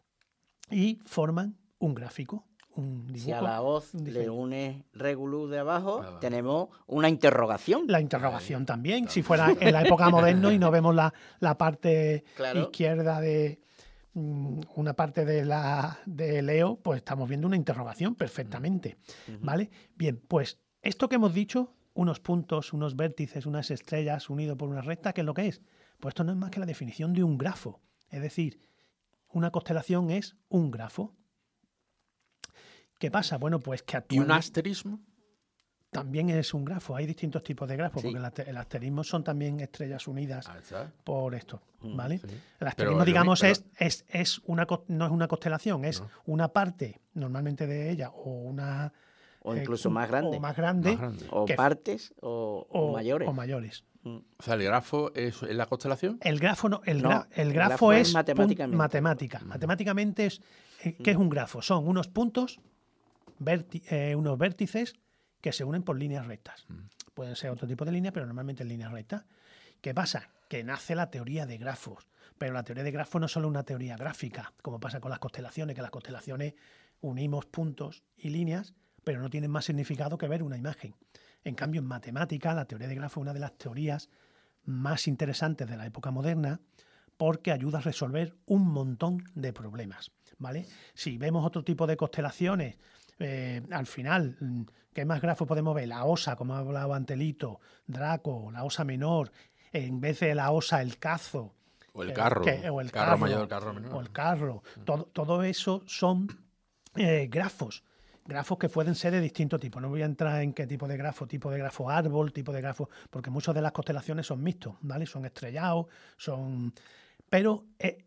y forman un gráfico, un dibujo.
Si a la hoz le une Regulus de abajo, ah, tenemos una interrogación.
La interrogación también. Si fuera en la época moderna y no vemos la, la parte claro. izquierda de um, una parte de la de Leo, pues estamos viendo una interrogación perfectamente. Uh-huh. ¿Vale? Bien, pues esto que hemos dicho, unos puntos, unos vértices, unas estrellas unidos por una recta, ¿qué es lo que es? Pues esto no es más que la definición de un grafo. Es decir, una constelación es un grafo. ¿Qué pasa? Bueno, pues que
actualmente... ¿Y un asterismo?
también es un grafo. Hay distintos tipos de grafos,
Sí.
porque el, aste- el asterismo son también estrellas unidas
Ah, está.
por esto,
Mm,
¿vale?
sí.
El
Pero
asterismo,
el
digamos,
uni-
es, es, es una, cos- no es una constelación, es
No.
una parte normalmente de ella o una...
O
eh,
incluso
un-
más grande.
O más grande
Más grande.
O
que-
partes o, o
o,
mayores.
o mayores.
Mm.
O sea, el grafo es, es la constelación.
El grafo no, el,
No,
gra- el
el
grafo,
grafo es
es, pun-
matemáticamente.
matemática. Matemáticamente es eh, ¿qué es un grafo? Son unos puntos, verti- eh, unos vértices que se unen por líneas rectas. Pueden ser otro tipo de líneas, pero normalmente en líneas rectas. ¿Qué pasa? Que nace la teoría de grafos. Pero la teoría de grafos no es solo una teoría gráfica, como pasa con las constelaciones, que las constelaciones unimos puntos y líneas, pero no tienen más significado que ver una imagen. En cambio, en matemática, la teoría de grafos es una de las teorías más interesantes de la época moderna porque ayuda a resolver un montón de problemas, ¿vale? Si vemos otro tipo de constelaciones, eh, al final, mm, ¿qué más grafos podemos ver? La Osa, como ha hablado Antelito, Draco, la Osa menor, en vez de la Osa, el Cazo.
O el
eh,
carro.
que- o el
carro
carro,
mayor, carro menor.
o el carro. Todo, todo eso son eh, grafos. Grafos que pueden ser de distinto tipo. No voy a entrar en qué tipo de grafo, tipo de grafo árbol, tipo de grafo, porque muchas de las constelaciones son mixtos, ¿vale? Son estrellados, son... Pero eh,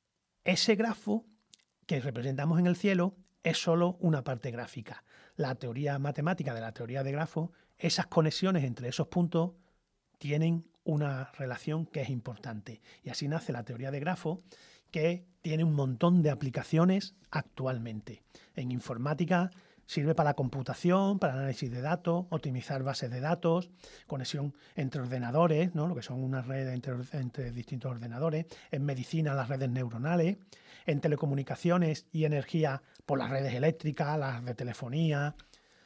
ese grafo que representamos en el cielo es solo una parte gráfica. La teoría matemática de la teoría de grafos, esas conexiones entre esos puntos tienen una relación que es importante. Y así nace la teoría de grafos, que tiene un montón de aplicaciones actualmente. En informática sirve para la computación, para análisis de datos, optimizar bases de datos, conexión entre ordenadores, ¿no? Lo que son unas redes entre, entre distintos ordenadores. En medicina, las redes neuronales. En telecomunicaciones y energía, por las redes eléctricas, las de telefonía.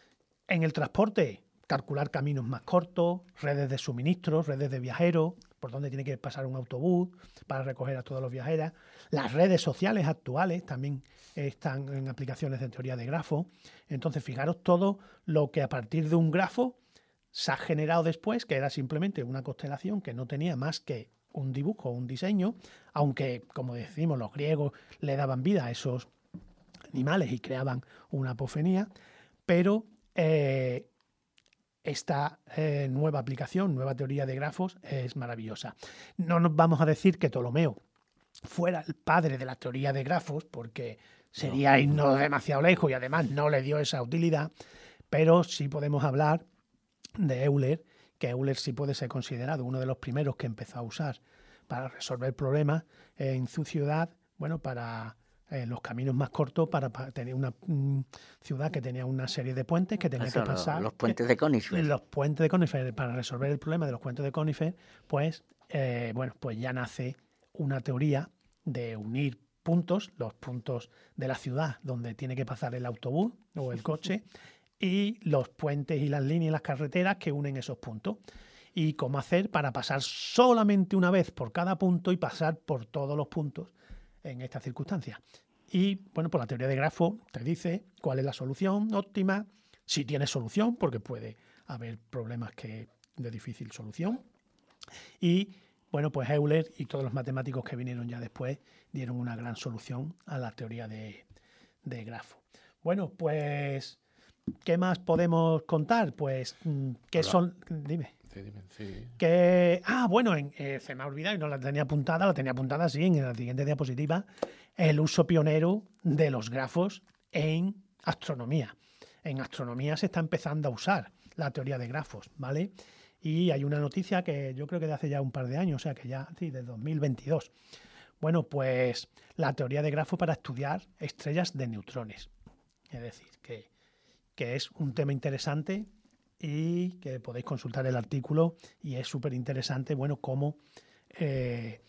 En el transporte, calcular caminos más cortos, redes de suministros, redes de viajeros, por dónde tiene que pasar un autobús para recoger a todos los viajeros. Las redes sociales actuales también están en aplicaciones de teoría de grafos. Entonces, fijaros todo lo que a partir de un grafo se ha generado después, que era simplemente una constelación que no tenía más que un dibujo, un diseño, aunque, como decimos, los griegos le daban vida a esos animales y creaban una apofonía, pero eh, esta eh, nueva aplicación, nueva teoría de grafos es maravillosa. No nos vamos a decir que Ptolomeo fuera el padre de la teoría de grafos, porque sería irnos demasiado lejos y además no le dio esa utilidad, pero sí podemos hablar de Euler, que Euler sí puede ser considerado uno de los primeros que empezó a usar para resolver problemas en su ciudad, bueno, para eh, los caminos más cortos, para, para tener una mm, ciudad que tenía una serie de puentes que tenía
Eso,
que pasar.
los puentes de Königsberg.
Los puentes de Königsberg, para resolver el problema de los puentes de Königsberg, pues, eh, bueno, pues ya nace una teoría de unir puntos, los puntos de la ciudad donde tiene que pasar el autobús o el coche, y los puentes y las líneas y las carreteras que unen esos puntos. Y cómo hacer para pasar solamente una vez por cada punto y pasar por todos los puntos en esta circunstancia. Y bueno, pues la teoría de grafo te dice cuál es la solución óptima, si tiene solución, porque puede haber problemas que de difícil solución. Y bueno, pues Euler y todos los matemáticos que vinieron ya después dieron una gran solución a la teoría de, de grafo. Bueno, pues, ¿qué más podemos contar? Pues, ¿qué
Hola.
son? Dime.
Sí, dime, sí.
Que, ah, bueno, en, eh, se me ha olvidado y no la tenía apuntada, la tenía apuntada así en la siguiente diapositiva, el uso pionero de los grafos en astronomía. En astronomía se está empezando a usar la teoría de grafos, ¿vale? Y hay una noticia que yo creo que de hace ya un par de años, o sea que ya, sí, de dos mil veintidós. Bueno, pues la teoría de grafos para estudiar estrellas de neutrones. Es decir, que, que es un tema interesante y que podéis consultar el artículo y es súper interesante, bueno, cómo eh,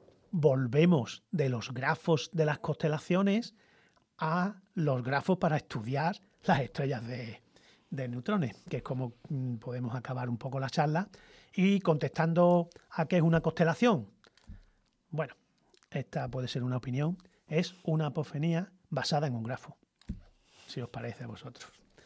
volvemos de los grafos de las constelaciones a los grafos para estudiar las estrellas de, de neutrones, que es como mm, podemos acabar un poco la charla. Y contestando a qué es una constelación, bueno, esta puede ser una opinión, es una apofonía basada en un grafo, si os parece a vosotros.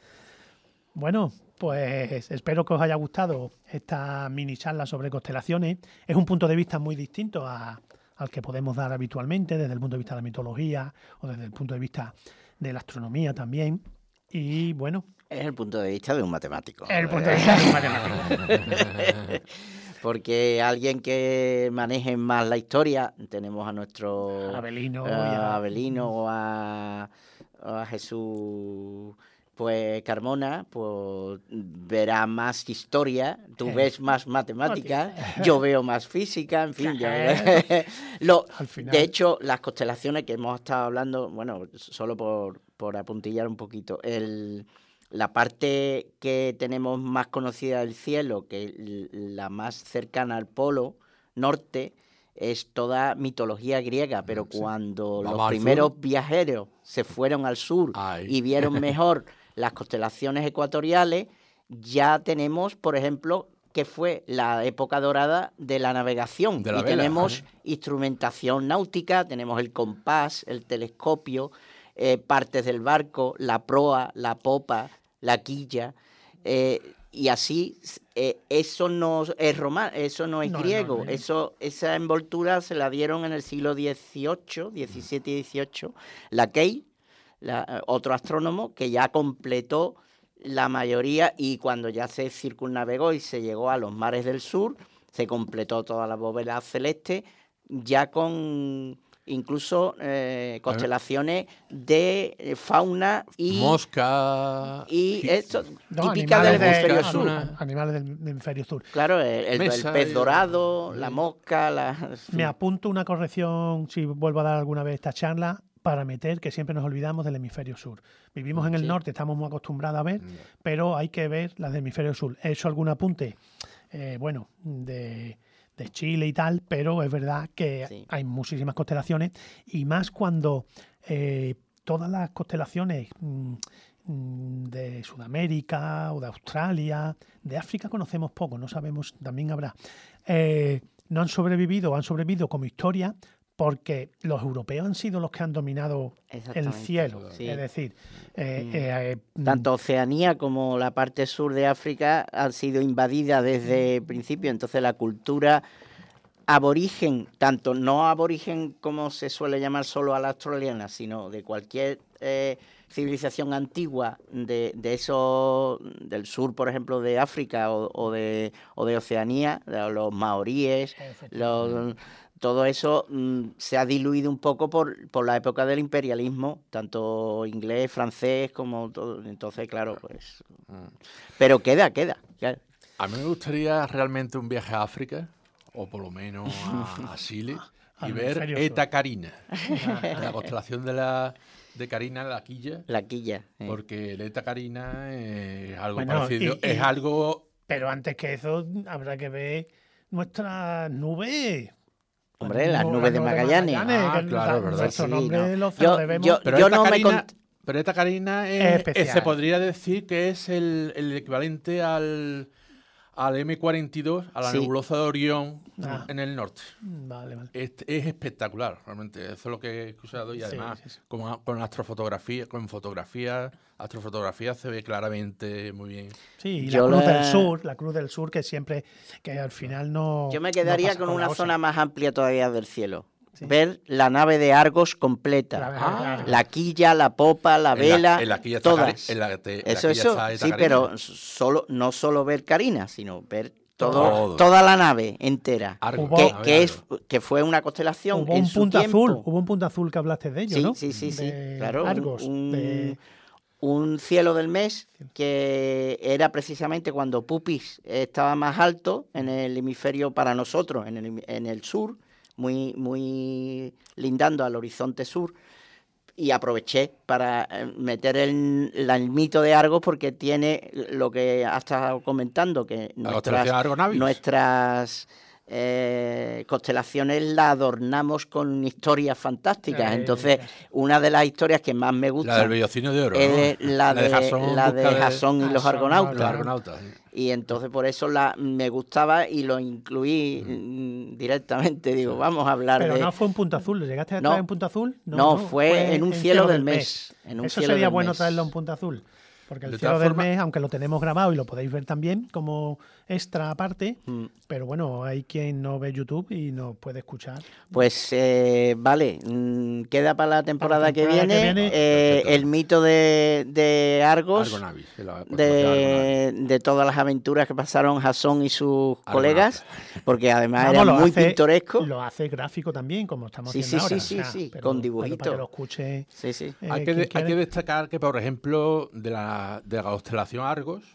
Bueno, pues espero que os haya gustado esta mini charla sobre constelaciones. Es un punto de vista muy distinto a, al que podemos dar habitualmente desde el punto de vista de la mitología o desde el punto de vista de la astronomía también. Y bueno,
Es el punto de vista de un matemático.
El punto de vista de un matemático.
Porque alguien que maneje más la historia, tenemos a nuestro
Abelino,
a
ya.
Abelino o a, o a Jesús pues Carmona, pues verá más historia, tú
Eh.
ves más matemática, yo veo más física, en fin. Yo, lo,
Al final.
de hecho, las constelaciones que hemos estado hablando, bueno, solo por, por apuntillar un poquito, el... La parte que tenemos más conocida del cielo, que la más cercana al polo norte, es toda mitología griega, pero
Sí.
cuando
Vamos
los
al
primeros
sur.
viajeros se fueron al sur
Ay.
y vieron mejor las constelaciones ecuatoriales, ya tenemos, por ejemplo, que fue la época dorada de la navegación.
De la
y
vela,
tenemos
ajá.
instrumentación náutica, tenemos el compás, el telescopio, eh, partes del barco, la proa, la popa, la quilla, eh, y así eh, eso no es romano, eso no es
No, no,
griego,
no.
eso esa envoltura se la dieron en el siglo dieciocho, diecisiete y dieciocho, la Key, la, otro astrónomo que ya completó la mayoría, y cuando ya se circunnavegó y se llegó a los mares del sur, se completó toda la bóveda celeste ya con incluso eh, constelaciones de eh, fauna y,
Mosca.
y
gi-
esto
No,
típica
animales
del
de-
hemisferio
moscas,
sur.
una-
Animales del hemisferio sur.
Claro, el, el- el
Mesa
pez
y-
dorado, la mosca, la...
Me apunto una corrección, si vuelvo a dar alguna vez esta charla, para meter que siempre nos olvidamos del hemisferio sur. Vivimos en el
Sí.
norte, estamos muy acostumbrados a ver, pero hay que ver las del hemisferio sur. He hecho algún apunte, eh, bueno, de, de Chile y tal, pero es verdad que
Sí.
hay muchísimas constelaciones, y más cuando eh, todas las constelaciones mm, mm, de Sudamérica o de Australia, de África conocemos poco, no sabemos, también habrá, eh, no han sobrevivido o han sobrevivido como historia porque los europeos han sido los que han dominado el
Exactamente,
cielo.
sí.
Es decir, eh,
Mm.
eh, eh, mm,
Tanto Oceanía como la parte sur de África han sido invadidas desde el principio, entonces la cultura aborigen, tanto no aborigen como se suele llamar solo a la australiana, sino de cualquier eh, civilización antigua de, de eso, del sur, por ejemplo, de África o, o de, o de Oceanía, de los maoríes, los, todo eso mm, se ha diluido un poco por, por la época del imperialismo, tanto inglés, francés, como todo. Entonces, claro, pues... Pero queda, queda. queda.
A mí me gustaría realmente un viaje a África, o por lo menos a, a Chile, y
Al
ver
hemisferio sur.
Eta Carina, la constelación de la de Carina, la quilla,
La quilla. eh.
porque el Eta Carina es algo
Bueno,
parecido,
y- y-
es algo...
pero antes que eso habrá que ver nuestras nubes.
Hombre, las
Nu-
nubes de Magallanes.
Ah,
que
claro,
da-
verdad.
Nuestro
Sí,
nombre
no.
lo, se
Yo-
lo debemos.
yo-
Pero
yo
Eta
no me
Carina,
cont-
pero Eta Carina
Es
es,
especial.
es- se podría decir que es el, el equivalente al, al eme cuarenta y dos, a la
Sí.
nebulosa de Orión
Ah.
en el norte.
Vale, vale.
Es, es espectacular, realmente. Eso es lo que he escuchado y
Sí,
además
sí, sí.
Con, con astrofotografía, con fotografía, astrofotografía se ve claramente muy bien.
Sí, y
Yo
la Cruz
la-
del Sur, la Cruz del Sur que siempre, que al final no.
Yo me
no
quedaría
pasa
con
la
una
O S A.
zona más amplia todavía del cielo.
Sí.
Ver la nave de Argos completa.
La-
Ah.
la-
La quilla, la popa, la
En
vela,
en la quilla está
todas.
Cari- en la te- en la
Eso,
quilla
eso,
está Eta
sí,
Carina.
pero solo, no solo ver Carina, sino ver todo,
Todo.
toda la nave entera.
Argos,
Hubo-
Que,
la
que,
nave
es,
Argos.
que fue una constelación
Hubo
en
un
su
punto
tiempo.
azul, hubo un punto azul que hablaste de ello,
Sí,
¿no?
sí, sí, sí,
De
claro. un-
Argos,
un,
de-
un cielo del mes que era precisamente cuando Puppis estaba más alto en el hemisferio para nosotros, en el, hemi- en el sur, muy, muy lindando al horizonte sur. Y aproveché para eh, meter el, la- el mito de Argos porque tiene lo que has estado comentando, que
La
nuestras,
constelación Argonavis.
nuestras eh, constelaciones la adornamos con historias fantásticas.
Eh,
Entonces, una de las historias que más me
La
gusta
del Bellocinio de Oro,
es
¿no?
la de
Jasón
la
busca
de Jasón y los
Jasón,
argonautas.
Los
Claro.
argonautas, sí.
Y entonces por eso la me gustaba y lo incluí mm, directamente. Digo, vamos a hablar
Pero
de...
no fue un punto azul, ¿lo llegaste a
No.
traer en punto azul?
No, fue en un cielo del mes, en un
Eso
cielo
sería
del
bueno
mes.
traerlo en punto azul. Porque el
De
cielo
todas
del
formas-
mes, aunque lo tenemos grabado y lo podéis ver también como extra aparte,
Mm.
pero bueno, hay quien no ve YouTube y nos puede escuchar.
Pues eh, vale, mm, queda para la temporada,
temporada
que
que
viene,
viene.
eh,
Perfecto.
el mito de, de Argos,
Argonavis, de la constelación Argonavis.
de, de todas las aventuras que pasaron Jasón y sus
Argonautas.
colegas, porque además
Vamos,
era
lo
muy
hace-
pintoresco.
Lo hace gráfico también, como estamos
Sí,
haciendo
sí,
ahora.
sí,
o sea,
sí, sí,
pero-
con
pero
dibujito.
para que lo escuche.
Sí, sí.
eh,
Hay que,
quien
de- hay
quiere.
que destacar que, por ejemplo, de la, de la constelación Argos,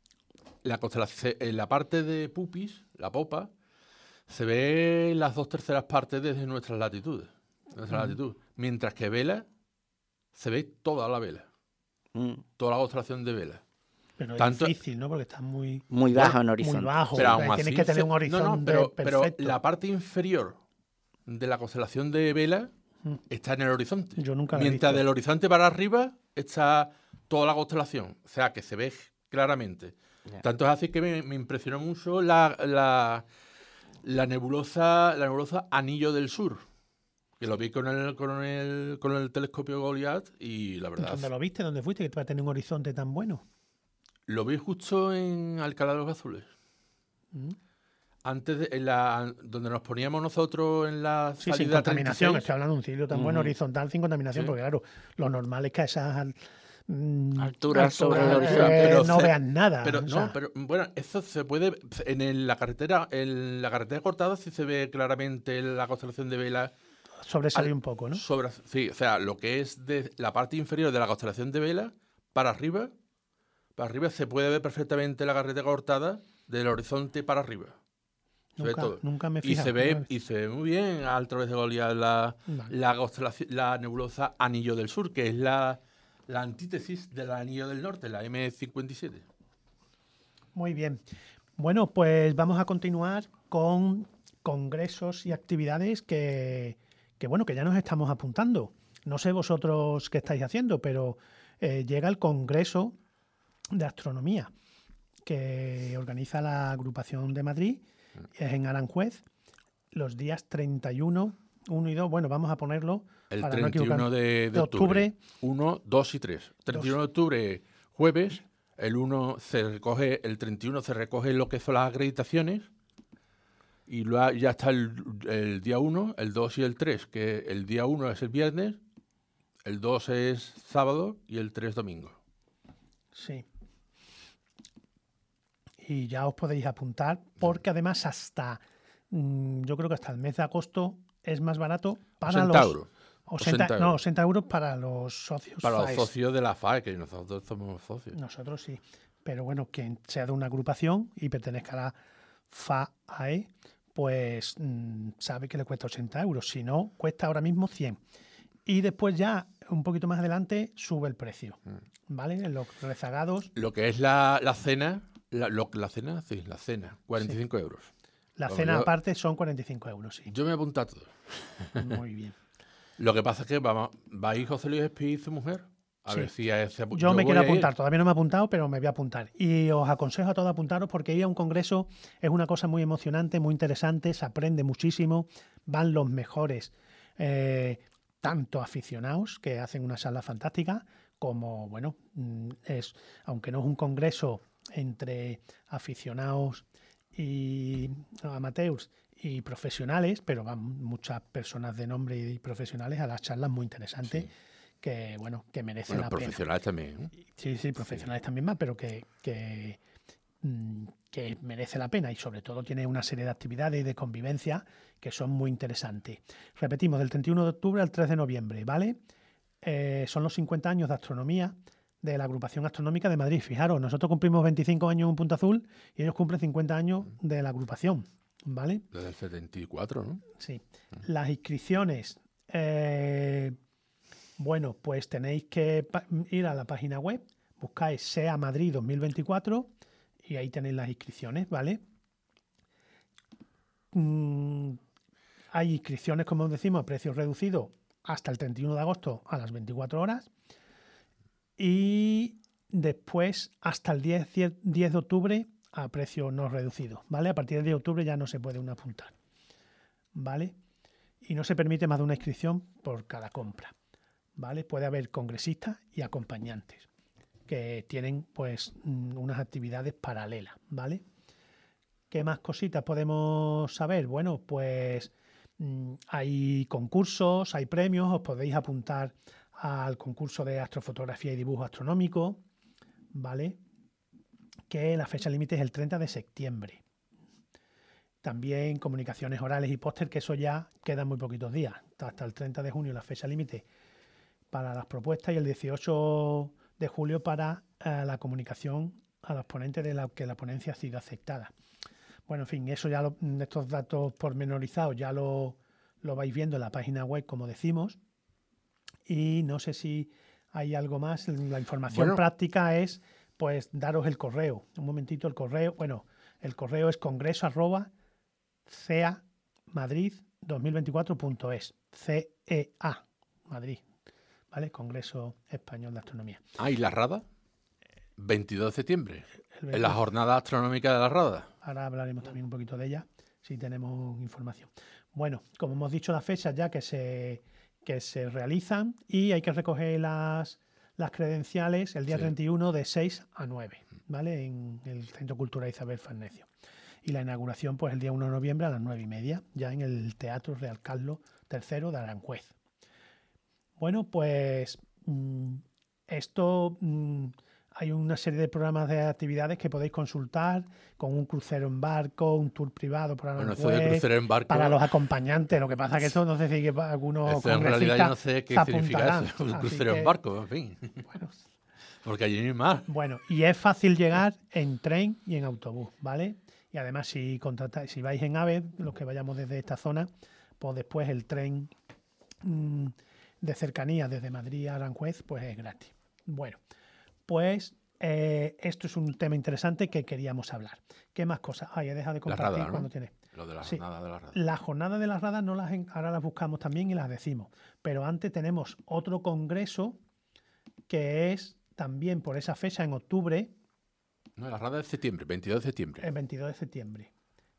la constelación, en la parte de Pupis, la popa, se ve las dos terceras partes desde nuestras latitudes. Nuestra latitud. Mientras que Vela, se ve toda la vela.
Mm,
Toda la constelación de Vela.
Pero es
Tanto-
difícil, ¿no? Porque está muy,
Muy
Bueno,
bajo en horizonte.
muy bajo.
Pero
o
aún
sea,
así,
tienes que tener
se-
un horizonte
no, no, pero, pero
perfecto.
la parte inferior de la constelación de Vela
Mm.
está en el horizonte.
Yo nunca la he
Mientras
visto.
del horizonte para arriba está toda la constelación. O sea, que se ve claramente.
Ya.
Tanto es así que me, me impresionó mucho la, la, la nebulosa la nebulosa Anillo del Sur. Que lo vi con el, con el, con el telescopio Goliath y la verdad...
¿Dónde lo viste? ¿Dónde fuiste? Que te va a tener un horizonte tan bueno.
Lo vi justo en Alcalá de los Azules.
Mm.
Antes de en la, donde nos poníamos nosotros en la
Sí, sin
salida
contaminación.
treinta y seis.
Estoy hablando de un sitio tan bueno,
Ujú.
horizontal, sin contaminación,
Sí.
porque claro, lo normal es que a esas al- mm,
Alturas sobre el
eh,
horizonte.
Pero
no
ce-
vean nada.
Pero
o
no,
sea,
pero bueno, eso se puede en el- la carretera, en la carretera cortada sí se ve claramente la constelación de Vela
sobresale
al-
un poco, ¿no?
sobre, sí, o sea, lo que es de la parte inferior de la constelación de Vela para arriba, para arriba se puede ver perfectamente la carretera cortada del horizonte para arriba. Se ve
Nunca,
todo.
nunca me he
Y
fijado.
se ve
¿no?
y se ve muy bien a través de Goliath la,
Vale.
la, constelación- la nebulosa Anillo del Sur, que es la, la antítesis del Anillo del Norte, la eme cincuenta y siete.
Muy bien. Bueno, pues vamos a continuar con congresos y actividades que, que, bueno, que ya nos estamos apuntando. No sé vosotros qué estáis haciendo, pero eh, llega el Congreso de Astronomía que organiza la agrupación de Madrid, es en Aranjuez, los días treinta y uno, uno y dos, bueno, vamos a ponerlo
El
para no
treinta y uno
equivocarnos.
de, de
de octubre.
octubre. uno, dos y tres. treinta y uno de octubre, jueves. El uno se recoge, el treinta y uno se recoge lo que son las acreditaciones. Y luego ya está el, el día uno, el dos y el tres, que el día uno es el viernes, el dos es sábado y el tres domingo.
Sí. Y ya os podéis apuntar, porque además hasta, mm, yo creo que hasta el mes de agosto es más barato para
ochenta
los...
euros.
ochenta,
ochenta
no,
euros.
ochenta euros para los socios.
Para los
FAES.
socios de la F A E, que nosotros somos socios.
Nosotros sí. Pero bueno, quien sea de una agrupación y pertenezca a la F A E, pues mm, sabe que le cuesta ochenta euros. Si no, cuesta ahora mismo cien. Y después ya, un poquito más adelante, sube el precio. ¿Vale? En los rezagados,
Lo que es la, la cena, la, lo- la cena, sí, la cena, cuarenta y cinco euros.
la
Bueno,
cena
yo-
aparte son cuarenta y cinco euros, sí.
Yo me he apuntado a todo.
Muy bien.
Lo que pasa es que vamos, va a ir José Luis Espí y su mujer. A
Sí.
ver si a ese,
Yo, me
voy
quiero
a ir.
apuntar, todavía no me he apuntado, pero me voy a apuntar. Y os aconsejo a todos apuntaros porque ir a un congreso es una cosa muy emocionante, muy interesante, se aprende muchísimo, van los mejores, eh, tanto aficionados que hacen una sala fantástica, como, bueno, mm, es aunque no es un congreso entre aficionados y amateurs y profesionales, pero van muchas personas de nombre y profesionales a las charlas muy interesantes.
Sí.
Que bueno, que merecen
Bueno,
la pena.
profesionales también. ¿eh?
Sí, sí, profesionales también más, pero que, que, mm, que merece la pena y sobre todo tiene una serie de actividades y de convivencia que son muy interesantes. Repetimos, del treinta y uno de octubre al tres de noviembre, ¿vale? Eh, son los cincuenta años de astronomía de la Agrupación Astronómica de Madrid. Fijaros, nosotros cumplimos veinticinco años en Punto Azul y ellos cumplen cincuenta años de la agrupación, ¿vale?
Desde el setenta y cuatro, ¿no?
Sí. Las inscripciones, eh, bueno, pues tenéis que pa- ir a la página web, buscáis SEA Madrid dos mil veinticuatro y ahí tenéis las inscripciones, ¿vale? Mm, hay inscripciones, como decimos, a precio reducido hasta el treinta y uno de agosto a las veinticuatro horas y después hasta el diez, diez de octubre a precio no reducido, ¿vale? A partir del diez de octubre ya no se puede uno apuntar, ¿vale? Y no se permite más de una inscripción por cada compra, ¿vale? Puede haber congresistas y acompañantes. que tienen pues unas actividades paralelas, ¿vale? ¿Qué más cositas podemos saber? Bueno, pues mmm, hay concursos, hay premios, os podéis apuntar al concurso de astrofotografía y dibujo astronómico, ¿vale? Que la fecha límite es el treinta de septiembre. También comunicaciones orales y póster, que eso ya quedan muy poquitos días. Hasta el treinta de junio la fecha límite para las propuestas y el dieciocho de julio para eh, la comunicación a los ponentes de la que la ponencia ha sido aceptada. Bueno, en fin, eso ya lo, estos datos pormenorizados ya lo, lo vais viendo en la página web, como decimos. Y no sé si hay algo más. La información
Bueno.
práctica es, pues, daros el correo. Un momentito, el correo. Bueno, el correo es congreso arroba cea madrid dos mil veinticuatro punto es. C E A, Madrid. ¿Vale? Congreso Español de Astronomía.
Ah, ¿y la RADA? veintidós de septiembre.
El
En la jornada astronómica de la RADA.
Ahora hablaremos también un poquito de ella, si tenemos información. Bueno, como hemos dicho, las fechas ya que se, que se realizan y hay que recoger las, las credenciales el día
Sí.
treinta y uno de seis a nueve, ¿vale? En el Centro Cultural Isabel Farnesio. Y la inauguración, pues el día uno de noviembre a las nueve y media, ya en el Teatro Real Carlos tercero de Aranjuez. Bueno, pues mmm, esto... Mmm, hay una serie de programas de actividades que podéis consultar, con un crucero en barco, un tour privado por
Bueno,
Aranjuez,
eso de crucero en barco.
para los acompañantes. Lo que pasa es que eso no sé si que algunos
Eso en realidad yo no
congresistas
sé qué
se
significa
apuntarán.
eso. Un
Así
crucero
que,
en barco, en fin.
Bueno,
Porque allí no hay mar.
bueno, y es fácil llegar en tren y en autobús, ¿vale? Y además, si contratáis, si vais en AVE, los que vayamos desde esta zona, pues después el tren mmm, de cercanía desde Madrid a Aranjuez, pues es gratis. Bueno, pues eh, esto es un tema interesante que queríamos hablar. ¿Qué más cosas? Ay, he dejado de
La
compartir
RADA, ¿no?
cuando tienes.
Lo de la
Sí.
jornada de la RADA.
La jornada de las radas no las en- ahora las buscamos también y las decimos. Pero antes tenemos otro congreso que es también por esa fecha en octubre,
No, la RADA es septiembre, veintidós de septiembre.
el veintidós de septiembre.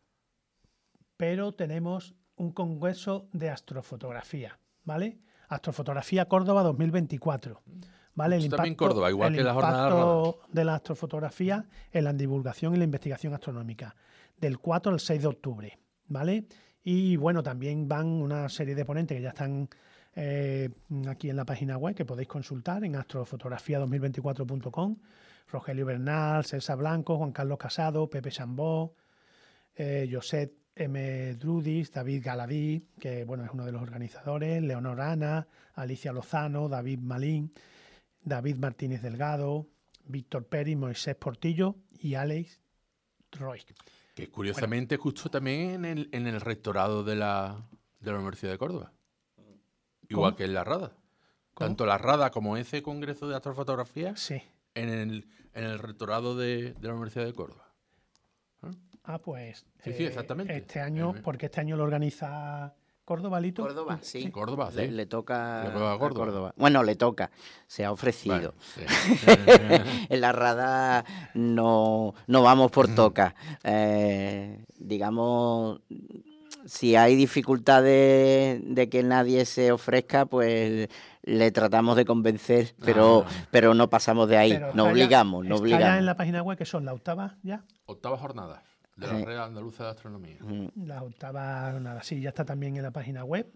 Pero tenemos un congreso de astrofotografía, ¿vale? Astrofotografía Córdoba dos mil veinticuatro. ¿Vale?
Esto también Córdoba, igual
el
que la jornada de la
impacto de la astrofotografía en la divulgación y la investigación astronómica, del cuatro al seis de octubre, ¿vale? Y bueno, también van una serie de ponentes que ya están eh, aquí en la página web, que podéis consultar en astrofotografía dos mil veinticuatro punto com. Rogelio Bernal, Celsa Blanco, Juan Carlos Casado, Pepe Chambó, eh, Josep M. Drudis, David Galadí, que bueno, es uno de los organizadores, Leonor Ana, Alicia Lozano, David Malín, David Martínez Delgado, Víctor Pérez, Moisés Portillo y Alex Roy.
Que curiosamente justo también en el, en el rectorado de la, de la Universidad de Córdoba. Igual
¿Cómo?
que en la RADA.
¿Cómo?
Tanto la RADA como ese congreso de astrofotografía
Sí.
en el, en el rectorado de, de la Universidad de Córdoba.
Ah, pues.
Sí, sí, exactamente.
Este año,
Eh,
porque este año lo organiza Córdoba, Lito.
Córdoba, sí.
En Córdoba, sí.
Le, le toca
Le toca a
a
Córdoba.
Córdoba. Bueno, le toca. Se ha ofrecido.
Bueno, sí.
En la RADA no, no vamos por toca. Eh, digamos, si hay dificultades de que nadie se ofrezca, pues le tratamos de convencer, pero,
Ah.
pero no pasamos de ahí.
Pero
No
está ya-
obligamos, no
está
obligamos.
ya en la página web, que son la octava ya.
Octava jornada de la
Sí.
Red Andaluza de Astronomía.
Mm.
La octava, nada, sí, ya está también en la página web.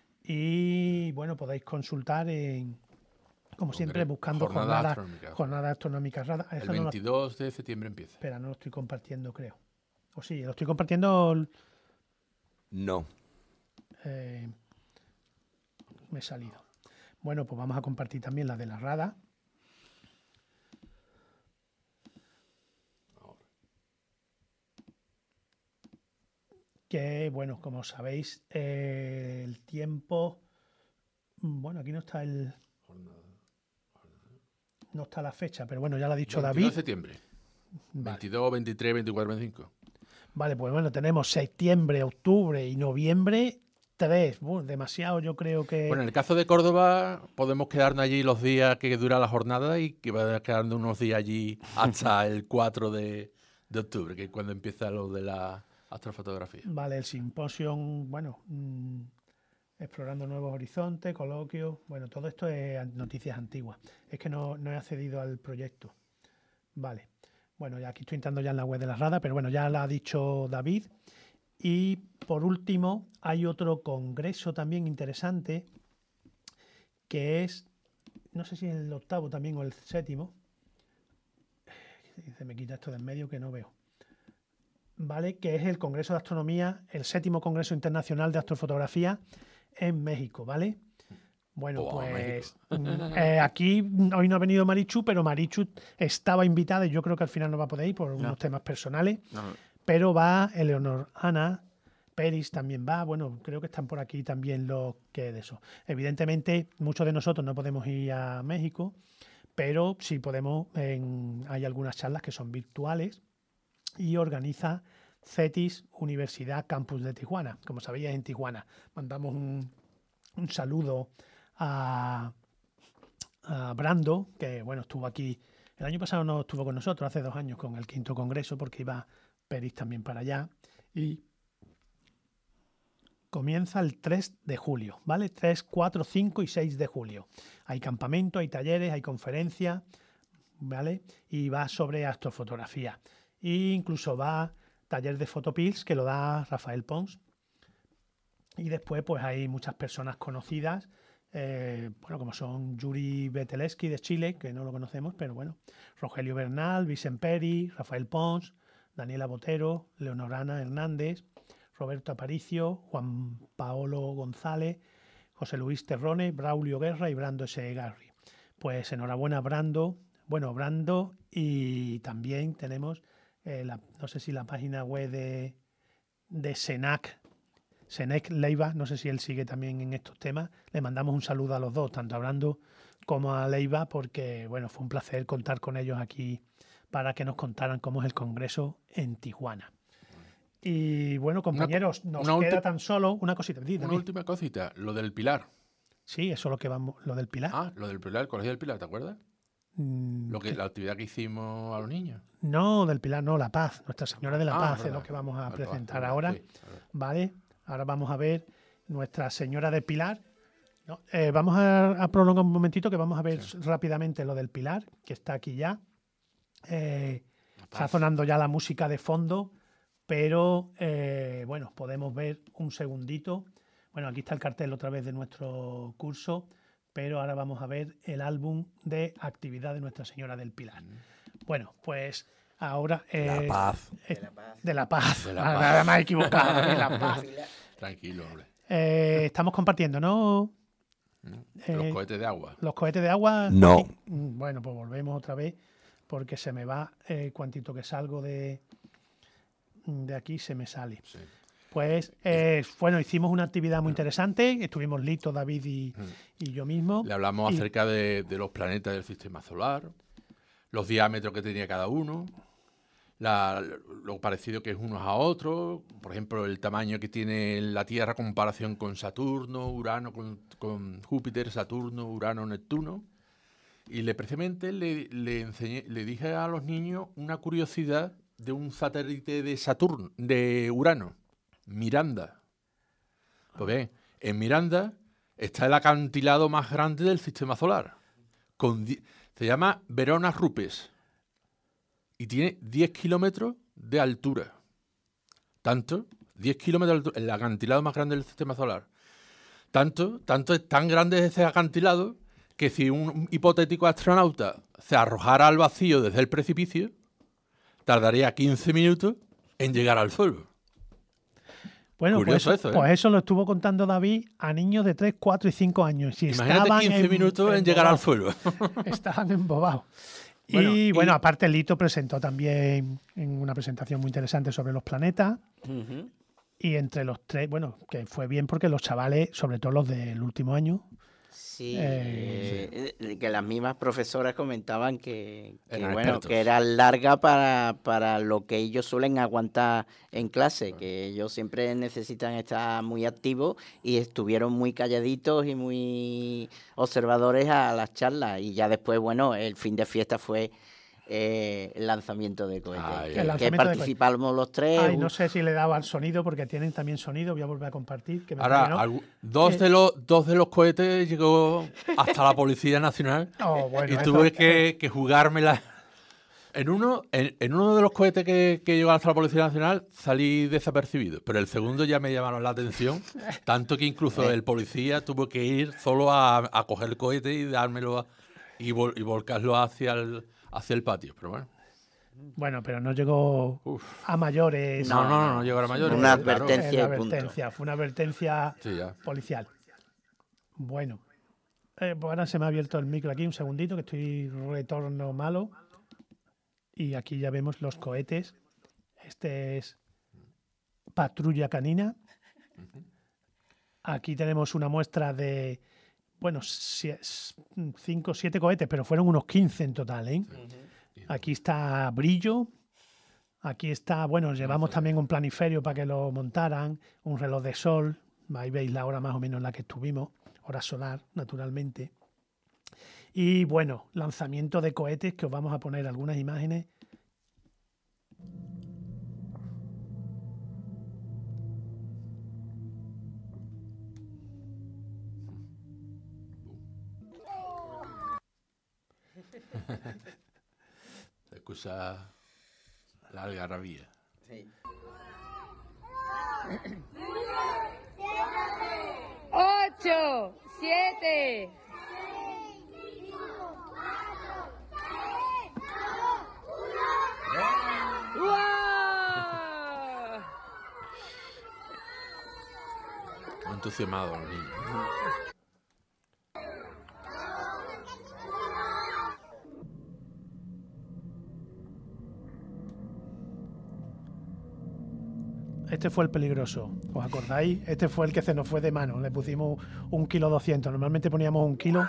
Y bueno, podéis consultar en, como siempre,
Congre-
buscando
jornada
jornadas
astronómica.
jornadas astronómicas raras.
El
Eso no lo-
veintidós de septiembre empieza.
espera, no lo estoy compartiendo, creo. O sí, lo estoy compartiendo.
No.
eh, me he salido. Bueno, pues vamos a compartir también la de la RADA. Que, bueno, como sabéis, eh, el tiempo... Bueno, aquí no está el... No está la fecha, pero bueno, ya lo ha dicho
veintidós
David.
de septiembre.
Vale.
veintidós, veintitrés, veinticuatro, veinticinco.
Vale, pues bueno, tenemos septiembre, octubre y noviembre, tres. Bueno, demasiado, yo creo que...
Bueno, en el caso de Córdoba, podemos quedarnos allí los días que dura la jornada y que va quedando unos días allí hasta el cuatro de, de octubre, que es cuando empieza lo de la astrofotografía.
Vale, el simposio, bueno, mm, explorando nuevos horizontes, coloquios. Bueno, todo esto es noticias antiguas. Es que no, no he accedido al proyecto. Vale. Bueno, ya aquí estoy entrando ya en la web de la RADA, pero bueno, ya la ha dicho David. Y por último, hay otro congreso también interesante, que es, no sé si es el octavo también o el séptimo. Se me quita esto de en medio que no veo. Vale, que es el Congreso de Astronomía, el séptimo Congreso Internacional de Astrofotografía en México, ¿vale? Bueno,
Oh,
pues eh, aquí hoy no ha venido Marichu, pero Marichu estaba invitada y yo creo que al final no va a poder ir por
No.
unos temas personales,
No,
pero va Eleonor Ana, Peris también va, bueno, creo que están por aquí también los que de eso. Evidentemente, muchos de nosotros no podemos ir a México, pero sí podemos, en, hay algunas charlas que son virtuales y organiza CETIS Universidad Campus de Tijuana. Como sabéis, en Tijuana. Mandamos un, un saludo a, a Brando, que bueno, estuvo aquí, el año pasado no estuvo con nosotros, hace dos años con el quinto congreso, porque iba Peris también para allá. Y comienza el tres de julio, ¿vale? tres, cuatro, cinco y seis de julio. Hay campamento, hay talleres, hay conferencias, ¿vale? Y va sobre astrofotografía. E incluso va taller de fotopills que lo da Rafael Pons. Y después pues hay muchas personas conocidas, eh, bueno, como son Yuri Beteleski de Chile, que no lo conocemos, pero bueno, Rogelio Bernal, Vicent Peri, Rafael Pons, Daniela Botero, Leonorana Hernández, Roberto Aparicio, Juan Paolo González, José Luis Terrone, Braulio Guerra y Brando S. Garri. Pues enhorabuena Brando, bueno, Brando, y también tenemos, eh, la, no sé si la página web de, de Senac, Senec Leiva, no sé si él sigue también en estos temas. Le mandamos un saludo a los dos, tanto a Brando como a Leiva, porque bueno, fue un placer contar con ellos aquí para que nos contaran cómo es el Congreso en Tijuana. Y bueno, compañeros, nos
una
queda
ulti-
tan solo una cosita. Di,
Una
David.
última cosita, lo del Pilar.
Sí, eso es lo que vamos, lo del Pilar.
Ah, lo del Pilar, el Colegio del Pilar, ¿te acuerdas?
Mm,
Lo que,
¿qué?
la actividad que hicimos a los niños.
No, del Pilar, no, La Paz. Nuestra Señora de la
Ah,
Paz es
verdad.
lo que vamos a
Ah,
presentar
verdad,
ahora.
sí, verdad.
¿Vale? Ahora vamos a ver Nuestra Señora de Pilar. No, eh, vamos a, a prolongar un momentito que vamos a ver
Sí.
rápidamente lo del Pilar, que está aquí ya. Eh,
La
está
Paz.
sonando ya la música de fondo, pero eh, bueno, podemos ver un segundito. Bueno, aquí está el cartel otra vez de nuestro curso, pero ahora vamos a ver el álbum de actividad de Nuestra Señora del Pilar. Bueno, pues ahora...
La
eh,
paz.
eh,
De La Paz.
de La Paz.
De La
Ah,
Paz.
Nada más equivocado. De La Paz.
Tranquilo, hombre.
Eh, estamos compartiendo, ¿no?
Los
Eh,
cohetes de agua.
Los cohetes de agua.
No.
Joaquín. Mm, Bueno, pues volvemos otra vez porque se me va eh, cuantito que salgo de, de aquí, se me sale.
Sí.
Pues, eh, bueno, hicimos una actividad muy interesante. Estuvimos Lito, David y, y yo mismo.
Le hablamos
Y-
acerca de, de los planetas del sistema solar, los diámetros que tenía cada uno, la- lo parecido que es unos a otros, por ejemplo, el tamaño que tiene la Tierra en comparación con Saturno, Urano, con, con Júpiter, Saturno, Urano, Neptuno. Y le, precisamente le, le, enseñé, le dije a los niños una curiosidad de un satélite de Saturno, de Urano, Miranda. Pues bien, en Miranda está el acantilado más grande del sistema solar. Con di- se llama Verona Rupes y tiene diez kilómetros de altura. Tanto, diez kilómetros de altura, el acantilado más grande del sistema solar. Tanto, tanto es tan grande ese acantilado que si un hipotético astronauta se arrojara al vacío desde el precipicio, tardaría quince minutos en llegar al suelo.
Bueno,
Curioso
pues,
eso, ¿eh?
pues eso lo estuvo contando David a niños de tres, cuatro y cinco años. Si
Imagínate
estaban
quince
en-
minutos en llegar al
embobados.
suelo.
Estaban embobados.
Bueno,
y
y-
bueno, aparte Lito presentó también en una presentación muy interesante sobre los planetas.
Ujú.
Y entre los tres, bueno, que fue bien porque los chavales, sobre todo los del último año,
Sí,
Eh,
eh, que las mismas profesoras comentaban que, que,
Eran
bueno,
expertos.
que era larga para, para lo que ellos suelen aguantar en clase, que ellos siempre necesitan estar muy activos y estuvieron muy calladitos y muy observadores a las charlas. Y ya después, bueno, el fin de fiesta fue eh, el lanzamiento de cohetes.
Ah,
que,
ya. El
que
lanzamiento de
participamos los tres.
Ay, no sé si le daba al sonido porque tienen también sonido. Voy a volver a compartir. Que me
Ahora,
parece, ¿no?
algu- dos,
Eh,
de los, dos de los cohetes llegó hasta la Policía Nacional
Oh, bueno,
y
eso-
tuve que, que jugármela. En uno, en, en uno de los cohetes que, que llegó hasta la Policía Nacional salí desapercibido, pero el segundo ya me llamaron la atención, tanto que incluso el policía tuvo que ir solo a, a coger el cohete y dármelo a- y, vol- y volcarlo hacia el, hacia el patio. Pero bueno,
Bueno, pero no llegó
Uf.
a mayores.
no, no, no, no llegó a mayores.
Una
claro.
advertencia.
Eh, la
y punto.
advertencia, fue una advertencia
Sí, ya.
policial. Bueno, eh, pues ahora se me ha abierto el micro aquí, un segundito, que estoy retorno malo. Y aquí ya vemos los cohetes. Este es Patrulla Canina. Aquí tenemos una muestra de, bueno, cinco o siete cohetes, pero fueron unos quince en total, ¿eh? Aquí está Brillo. Aquí está, bueno, llevamos también un planiferio para que lo montaran, un reloj de sol. Ahí veis la hora más o menos en la que estuvimos, hora solar, naturalmente. Y bueno, lanzamiento de cohetes, que os vamos a poner algunas imágenes.
Se escucha la algarabía.
Ocho, siete. ¡Wow!
Muy entusiasmados los niños.
Este fue el peligroso, ¿os acordáis? Este fue el que se nos fue de mano. Le pusimos un kilo doscientos. Normalmente poníamos un kilo.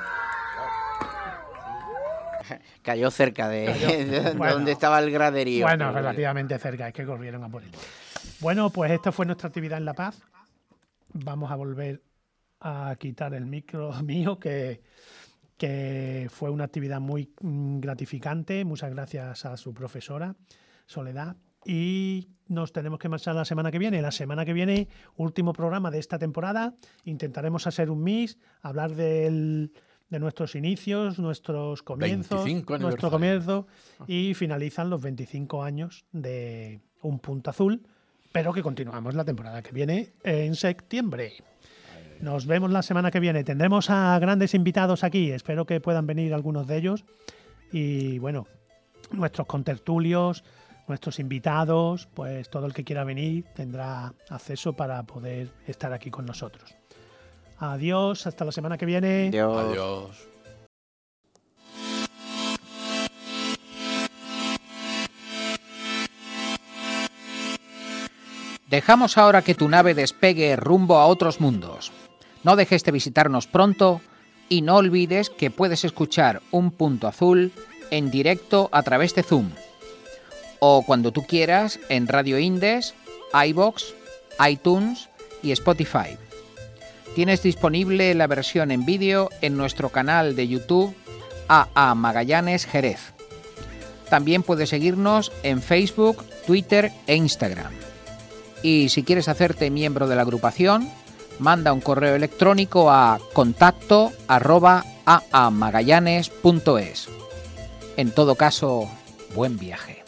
Cayó cerca de,
Cayó.
de
Bueno.
donde estaba el graderío.
Bueno, relativamente cerca, es que corrieron a por él. Bueno, pues esta fue nuestra actividad en La Paz. Vamos a volver a quitar el micro mío, que, que fue una actividad muy mm, gratificante. Muchas gracias a su profesora, Soledad. Y nos tenemos que marchar la semana que viene. La semana que viene, último programa de esta temporada. Intentaremos hacer un mix, hablar del, de nuestros inicios, nuestros comienzos,
veinticinco
nuestro
aniversario.
comienzo, y finalizan los veinticinco años de Un Punto Azul, pero que continuamos la temporada que viene en septiembre. Nos vemos la semana que viene. Tendremos a grandes invitados aquí. Espero que puedan venir algunos de ellos. Y bueno, nuestros contertulios, nuestros invitados, pues todo el que quiera venir tendrá acceso para poder estar aquí con nosotros. Adiós, hasta la semana que viene.
Adiós.
Adiós.
Dejamos ahora que tu nave despegue rumbo a otros mundos. No dejes de visitarnos pronto y no olvides que puedes escuchar Un Punto Azul en directo a través de Zoom. O cuando tú quieras en Radio Indes, iVoox, iTunes y Spotify. Tienes disponible la versión en vídeo en nuestro canal de YouTube A A Magallanes Jerez. También puedes seguirnos en Facebook, Twitter e Instagram. Y si quieres hacerte miembro de la agrupación, manda un correo electrónico a contacto arroba aamagallanes punto es. En todo caso, buen viaje.